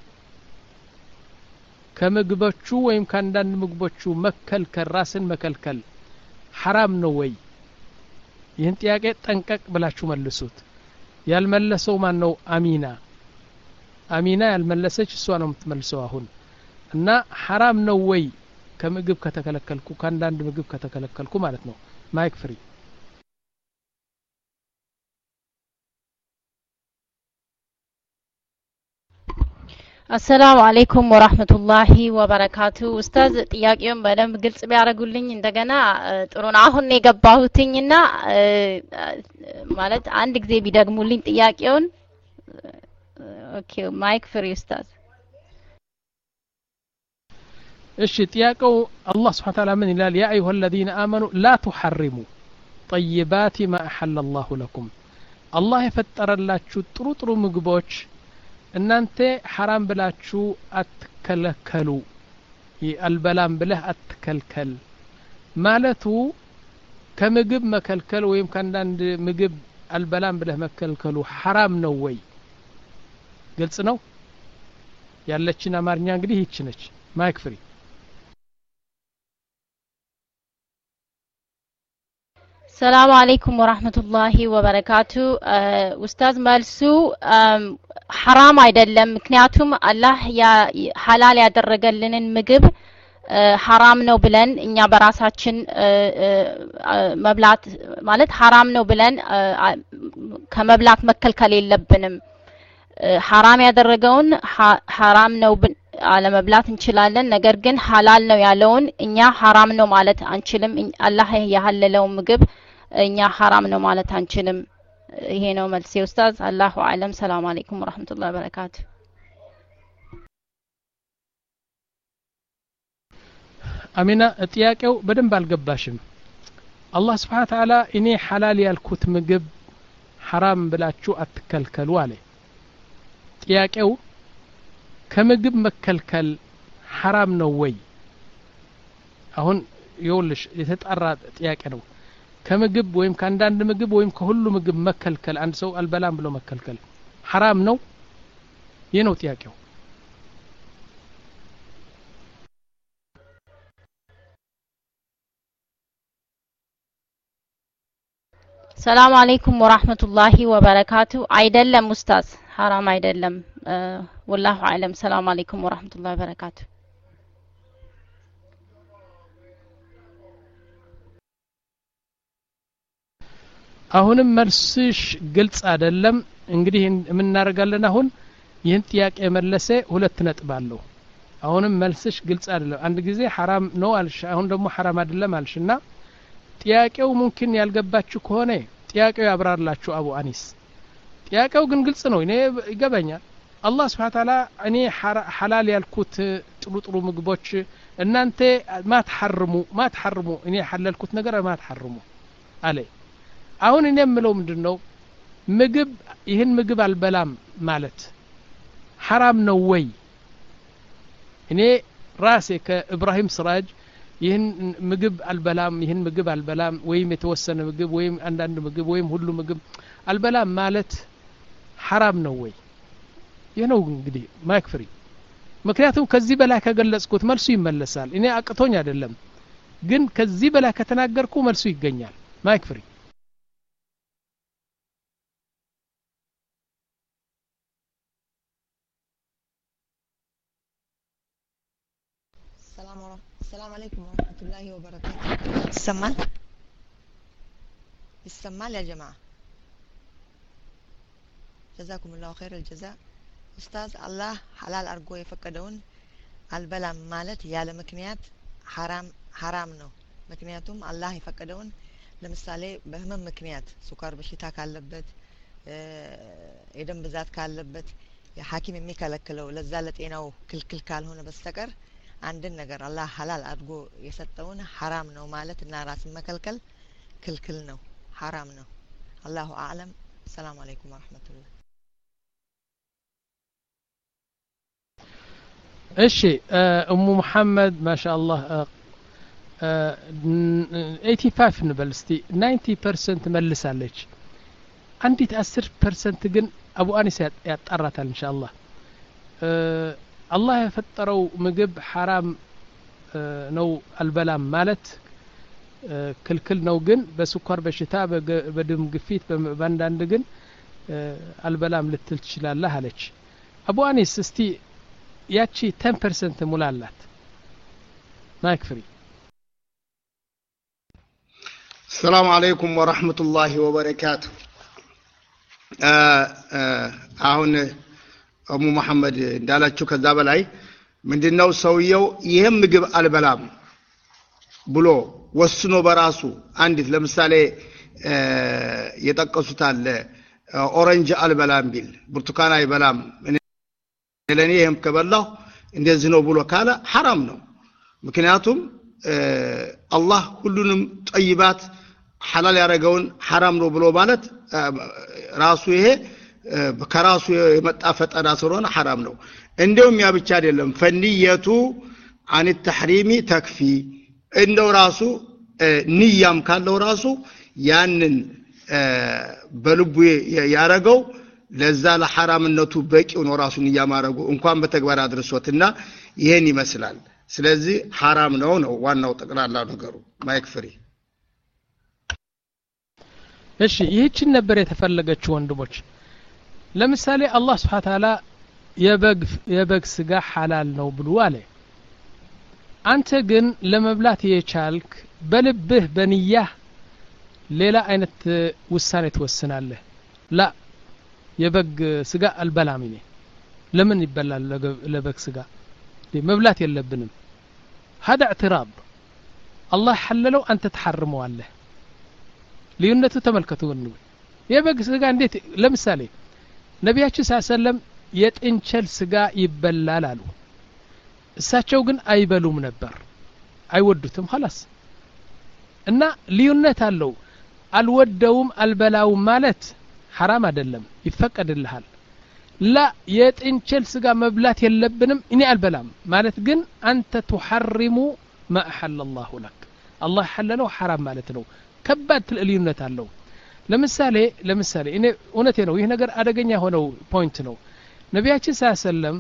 Speaker 1: ከምግቦቹ ወይም ከአንዳንድ ምግቦቹ መከልከል ራስን መከልከል ሐራም ነው ወይ ይህን ጥያቄ ጠንቀቅ ብላችሁ መልሱት ያልመለሰው ማን ነው አሚና አሚና ያልመለሰች እሷ ነው የምትመልሰው አሁን እና ሐራም ነው ወይ ከምግብ ከተከለከልኩ ከአንዳንድ ምግብ ከተከለከልኩ ማለት ነው ማይክ ፍሪ
Speaker 9: አሰላሙ አለይኩም ወራህመቱላሂ ወበረካቱ ኡስታዝ ጥያቄውን በደንብ ግልጽ ቢያደርጉልኝ እንደገና ጥሩ ነው አሁን ነው የገባሁትኝና ማለት አንድ ጊዜ ቢደግሙልኝ ጥያቄውን ኦኬ ማይክ ፍሪ ኡስታዝ
Speaker 1: እሺ ጥያቄው አላህ Subhanahu Wa Ta'ala ምን ይላል ያ አዩሃ الذين آمنوا لا تحرموا طيبات ما أحل الله لكم አላህ የፈጠረላችሁ ጥሩ ጥሩ ምግቦች እናንተ ሐራም ብላችሁ አትከለከሉ አልበላም ብለህ አትከልከል ማለቱ ከምግብ መከልከል ወይም ከአንዳንድ ምግብ አልበላም ብለህ መከልከሉ ሐራም ነው ወይ ግልጽ ነው ያለችን አማርኛ እንግዲህ ይህች ነች ማይክ ፍሪ
Speaker 9: ሰላም አለይኩም ወራህመቱላሂ ወበረካቱ ኡስታዝ መልሱ ሐራም አይደለም ምክንያቱም አላህ ሐላል ያደረገልንን ምግብ ሐራም ነው ብለን እኛ በራሳችን መብላት ማለት ሐራም ነው ብለን ከመብላት መከልከል የለብንም ሐራም ያደረገውን ሐራም ነው አለመብላት እንችላለን ነገር ግን ሐላል ነው ያለውን እኛ ሐራም ነው ማለት አንችልም አላህ ያሐለለው ምግብ እኛ ሐራም ነው ማለት አንችልም ይሄ ነው መልሴ ኡስታዝ አላሁ አለም ሰላም አለይኩም ወራህመቱላሂ ወበረካቱ
Speaker 1: አሚና ጥያቄው በደንብ አልገባሽም አላህ Subhanahu Wa Ta'ala እኔ ሐላል ያልኩት ምግብ ሐራም ብላችሁ አትከልከሉ አለ ጥያቄው ከምግብ መከልከል ሐራም ነው ወይ አሁን ይኸውልሽ የተጣራ ጥያቄ ነው ከምግብ ወይም ከአንዳንድ ምግብ ወይም ከሁሉ ምግብ መከልከል አንድ ሰው አልበላም ብሎ መከልከል ሐራም ነው ይህ ነው ጥያቄው
Speaker 9: ሰላም አለይኩም ወራህመቱላሂ ወበረካቱ አይደለም ኡስታዝ ሐራም አይደለም والله اعلم السلام عليكم ورحمه الله وبركاته
Speaker 1: አሁንም መልስሽ ግልጽ አይደለም እንግዲህ ምን እናደርጋለን አሁን ይህን ጥያቄ መለሰ ሁለት ነጥብ አለው አሁንም መልስሽ ግልጽ አይደለም አንድ ጊዜ ሐራም ነው አልሽ አሁን ደግሞ ሐራም አይደለም አልሽና ጥያቄው ሙምኪን ያልገባችሁ ከሆነ ጥያቄው ያብራራላችሁ አቡ አኒስ ጥያቄው ግን ግልጽ ነው እኔ ይገባኛል አላህ Subhanahu Wa Ta'ala እኔ ሐላል ያልኩት ጥሩ ጥሩ ምግቦች እናንተ ማትሐርሙ ማትሐርሙ እኔ ሐለልኩት ነገር ማትሐርሙ አለ አሁን እኔ የምለው ምንድነው ምግብ ይህን ምግብ አልበላም ማለት ሐራም ነው ወይ እኔ ራሴ ከኢብራሂም ስራጅ ይህን ምግብ አልበላም ይህን ምግብ አልበላም ወይም የተወሰነ ምግብ ወይም አንዳንድ ምግብ ወይም ሁሉ ምግብ አልበላም ማለት ሐራም ነው ወይ የነው እንግዲህ ማይክ ፍሪ ምክንያቱም ከዚህ በላይ ከገለጽኩት መልሱ ይመለሳል እኔ አቅቶኝ አይደለም ግን ከዚህ በላይ ከተናገርኩ መልሱ ይገኛል ማይክ ፍሪ
Speaker 10: السلام السلام عليكم ورحمة الله وبركاته السمال السمال يا جماعة جزاكم الله خير الجزاء أستاذ الله حلال أرجو يفقدون البلا مالت يا لمكنيات حرام حرام نو مكنياتهم الله يفقدون لمثالي بهم مكنيات سكر بشيتا كاللبت إدم بذات كاللبت يا حاكم مي كالكلو لزالت إنه كل كل كال هنا بستكر عندنا ነገር الله حلال አድርጎ የሰጠውን حرام ነው ማለት እና ራስ መከልከል ክልክል ነው حرام ነው الله اعلم السلام عليكم ورحمه الله
Speaker 1: እሺ እሙ መሐመድ ማሻአላህ eighty five ንበል እስቲ ninety percent መልሳለች አንዲት ten percent ግን አቡ አኒስ ያጣራታል ኢንሻአላህ አላህ የፈጠረው ምግብ حرام ነው አልበላም ማለት ክልክል ነው ግን በስኳር በሽታ በደም ግፊት በአንዳንድ ግን አልበላም ልትል ትችላለህ አለች አቡ አኒስ እስቲ ያቺ ten percent ሙላላት ማይክ ፍሪ
Speaker 3: السلام عليكم ورحمة الله وبركاته አሁን አሙ መሐመድ እንዳላችሁ ከዛ በላይ ምንድነው ሰውየው ይሄን ምግብ አልበላም ብሎ ወስኖ በራሱ አንዲት ለምሳሌ የጠቀሱት አለ ኦሬንጅ አልበላም ቢል ብርቱካን አይበላም ለኔ ይሄም ከበላው እንደዚህ ነው ብሎ ካለ حرام ነው ምክንያቱም አላህ ሁሉንም ጠይባት ሐላል ያረጋውን حرام ነው ብሎ ማለት ራሱ ይሄ ከራሱ የመጣ ፈጠራ ስለሆነ حرام ነው እንደውም ያ ብቻ አይደለም ፈንየቱ عن التحريم تكفي እንደው ራሱ ንያም ካለው ራሱ ያንን በልቡ ያረጋው ለዛ ለሐራምነቱ በቂው ነው ራሱን ያማረጉ እንኳን በተግባር አድርሶትና ይሄን ይመስላል ስለዚህ حرام ነው ነው ዋናው ጠቅላላ ነገሩ ማይክ ፍሪ
Speaker 1: እሺ ይህችን ነበር የተፈለገችው ወንድሞች ለምሳሌ አላህ Subhanahu Ta'ala የበግ የበግ ስጋ حلال ነው ብሎ አለ አንተ ግን ለመብላት የቻልክ በልብህ በንያህ ሌላ አይነት ውሳኔ ትወስናለህ ላ የበግ ስጋ አልበላም እኔ ለምን ይበላል ለበግ ስጋ መብላት የለብንም هذا اعتراض الله حلله انت تحرمه አለ ልዩነቱ ተመልከቱ ነው የበግ ስጋ እንዴት ለምሳሌ ነብያችን ሰለላሁ የጥንቸል ስጋ ይበላል አሉ እሳቸው ግን አይበሉም ነበር አይወዱትም خلاص እና ልዩነት አለው አልወደውም አልበላውም ማለት حرام አይደለም ይፈቀድልሃል لا የጥንቸል ስጋ መብላት የለብንም እኔ አልበላም ማለት ግን አንተ تحرم ما احل الله لك الله حلله حرام ማለት ነው ከባድ ልዩነት አለው ለምሳሌ ለምሳሌ እኔ እውነቴ ነው ይሄ ነገር አደገኛ ሆነው ፖይንት ነው ነብያችን ሰለላሁ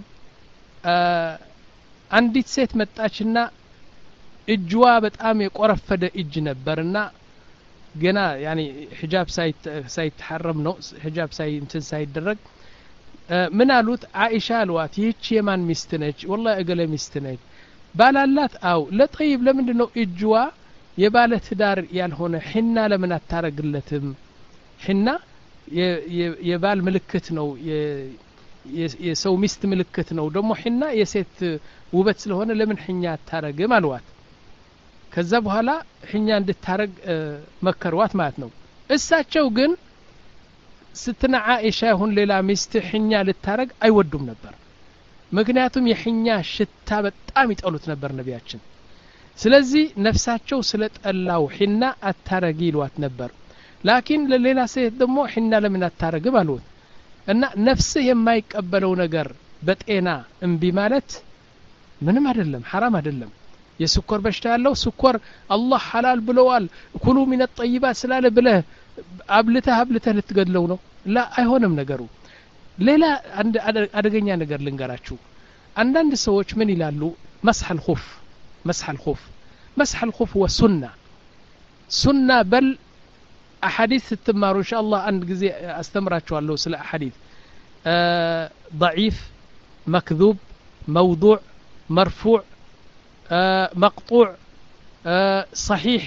Speaker 1: አንዲት ሴት መጣችና እጅዋ በጣም የቆረፈደ እጅ ነበርና ገና ያኒ ሒጃብ ሳይት ሳይተሐረም ነው ሒጃብ ሳይ እንትን ሳይደረግ ምን አሉት አይሻ አልዋት ይህች የማን ሚስት ነች والله እገለ ሚስት ነች ባላላት አው ለጠይብ ለምንድነው እጅዋ የባለ ትዳር ያልሆነ ሒና ለምን አታረግለትም ሒና የባል ምልክት ነው የሰው ሚስት ምልክት ነው ደግሞ ሒና የሴት ውበት ስለሆነ ለምን ሒኛ አታረግም አልዋት ከዛ በኋላ ሒኛ እንድታረግ መከሯት ማለት ነው እሳቸው ግን ስትና አይሻ ሁን ሌላ ሚስት ሒኛ ልታረግ አይወዱም ነበር ምክንያቱም የሒኛ ሽታ በጣም ይጠሉት ነበር ነብያችን ስለዚህ ነፍሳቸው ስለጠላው ሒና አታረጊ ይሏት ነበር ላኪን ለሌላ ሴት ደግሞ ሒና ለምን አታረግም አሉት እና ነፍስህ የማይቀበለው ነገር በጤና እንቢ ማለት ምንም አይደለም حرام አይደለም የስኳር በሽታ ያለው ስኳር አላህ حلال ብለዋል ኩሉ من الطيبات ስላለ ብለህ አብልተህ አብልተህ ልትገድለው ነው لا አይሆንም ነገሩ ሌላ አንድ አደገኛ ነገር ልንገራችሁ አንዳንድ ሰዎች ምን ይላሉ مسح الخف مسح الخف مسح الخف هو سنة سنة بل أحاديث تتماروا إن شاء الله عند جزء استمرتوا له سلا أحاديث آه ضعيف مكذوب موضوع مرفوع آه مقطوع آه صحيح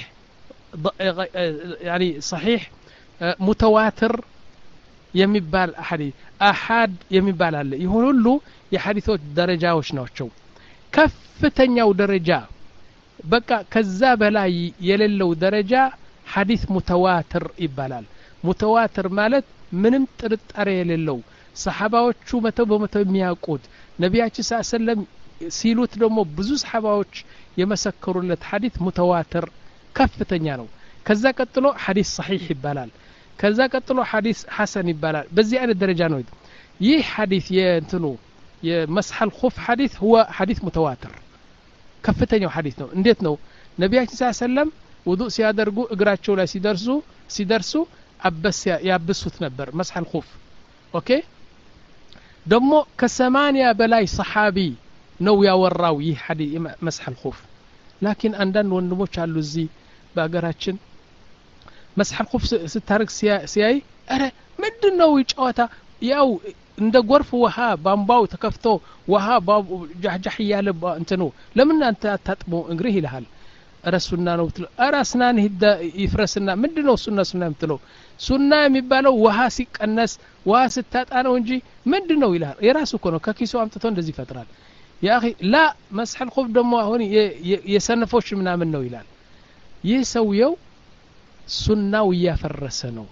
Speaker 1: يعني صحيح آه متواتر يمبال أحاديث أحد يمبال هلا يقولون له يحدثوا درجة وش نوشوا كفتنيا ودرجة بقى كذاب لا يللو درجة حديث متواتر يبالال متواتر مالت منم ጥርጣሬ የሌለው ሰሃባዎቹ መተው በመተው የሚያውቁት ነብያችን ሰለላሁ ዐለይሂ ወሰለም ሲሉት ደግሞ ብዙ ሰሃባዎች የመሰከሩለት ሐዲስ ሙተዋትር ከፍተኛ ነው ከዛ ቀጥሎ ሐዲስ صحيح ይባላል ከዛ ቀጥሎ ሐዲስ ሐሰን ይባላል በዚህ አይነት ደረጃ ነው ይህ ሐዲስ የእንትኑ የመስح الخف حديث هو حديث متواتر ከፍተኛው ሐዲስ ነው እንዴት ነው ነብያችን ሰለላሁ ዐለይሂ ወሰለም ውዱእ ሲያደርጉ እግራቸው ላይ ሲደርሱ ሲደርሱ አበስ ያብሱት ነበር መስح الخف ኦኬ ደሞ ከሰማንያ በላይ ሰሃቢ ነው ያወራው ይህ ሐዲስ መስح الخف ላኪን አንዳንድ ወንድሞች አሉ እዚህ በአገራችን መስح الخف ስታርክ ሲያይ አረ ምንድነው ይጫወታ ያው እንደ ጎርፍ ውሃ ባምባው ተከፍቶ ውሃ ጃህጃህ ያለ እንትኑ ለምን አንተ አታጥሞ እንግሪህ ይልሃል ረሱና ነው ትለው አራስናን ሂዳ ይፍረስና ምንድነው ሱና ሱና የምትለው ሱና የሚባለው ውሃ ሲቀነስ ውሃ ስታጣ ነው እንጂ ምንድነው ይላል የራሱ እኮ ነው ከኪሱ አምጥቶ እንደዚህ ይፈጥራል ያ اخي لا مسح الخف ደሞ አሁን የሰነፎች ምናምን ነው ይላል ይህ ሰውየው ሱናው ያፈረሰ ነው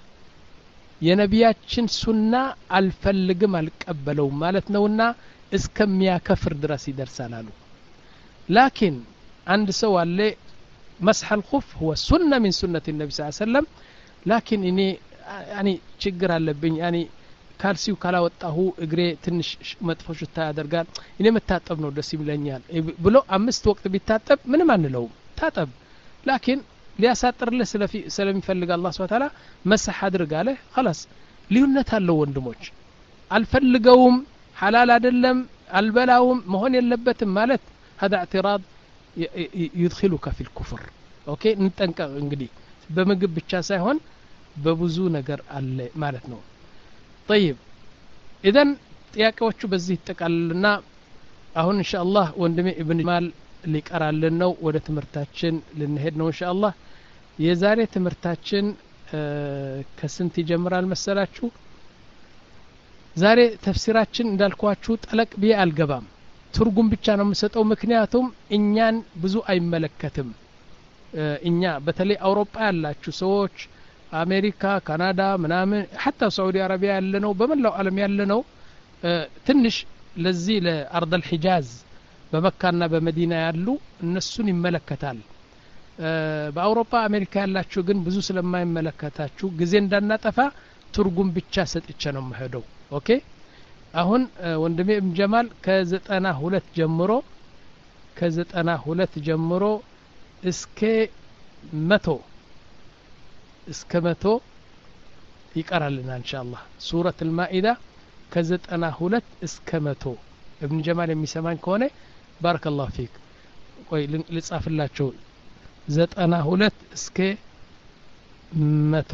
Speaker 1: የነቢያችን ሱና አልፈልግም አልቀበለው ማለት ነውና እስከሚያከፍር ድረስ ይደርሳል አሉ ላኪን عند سؤال مسح الخف هو سنة من سنة النبي صلى الله عليه وسلم لكن إني يعني ችግር አለብኝ ያኒ ካልሲው ካላወጣሁ እግሬ ትንሽ መጥፎ ሽታ ያደርጋል እኔ መታጠብ ነው ደስ ይለኛል ብሎ አምስት ወቅት ቢታጠብ ምንም አንለውም ታጠብ ላኪን ሊያሳጥርልህ ስለሚፈልግ አላህ Subhanahu Ta'ala መስህ አድርግ አለ خلاص ልዩነት አለው ወንድሞች አልፈልገውም ሐላል አይደለም አልበላውም መሆን የለበትም ማለት هذا اعتراض يدخلك في الكفر ኦኬ እንጠንቀቅ እንግዲህ በምግብ ብቻ ሳይሆን በብዙ ነገር አለ ማለት ነው طيب اذا ጥያቄዎቹ በዚህ ተቀልልና አሁን ኢንሻአላህ ወንድሜ ኢብኑ ማል ሊቀራልን ነው ወደ ትምርታችን ልንሄድ ነው ኢንሻአላህ የዛሬ ትምርታችን ከስንት ይጀምራል መሰላችሁ ዛሬ ተፍሲራችን እንዳልኳችሁ ጠለቅ ቢያ አልገባም ትርጉም ብቻ ነው የምሰጠው ምክንያቱም እኛን ብዙ አይመለከትም እኛ በተለይ አውሮፓ ያላችሁ ሰዎች አሜሪካ ካናዳ ምናምን حتى ሳዑዲ አረቢያ ያለነው በመላው ዓለም ያለነው ትንሽ ለዚህ ለአርድ الحجاز በመካና በመዲና ያሉ እነሱን ይመለከታል በአውሮፓ አሜሪካ ያላችሁ ግን ብዙ ስለማይመለከታችሁ ጊዜ እንዳናጠፋ ትርጉም ብቻ ሰጥቼ ነው የምሄደው ኦኬ አሁን ወንድሜ ኢብኑ ጀማል ከዘጠና ሁለት ጀምሮ ከዘጠና ሁለት ጀምሮ እስከ መቶ እስከ መቶ ይቀራልና ኢንሻአላህ ሱረት አልማኢዳ ከዘጠና ሁለት እስከ መቶ ኢብኑ ጀማል የሚሰማኝ ከሆነ ባረከላሁ ፊክ ቆይ ልጻፍላችሁ ዘጠና ሁለት እስከ መቶ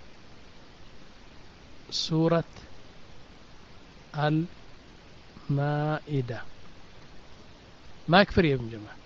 Speaker 1: ሱረት አልማኢዳ ما يكفر يا ابن جمال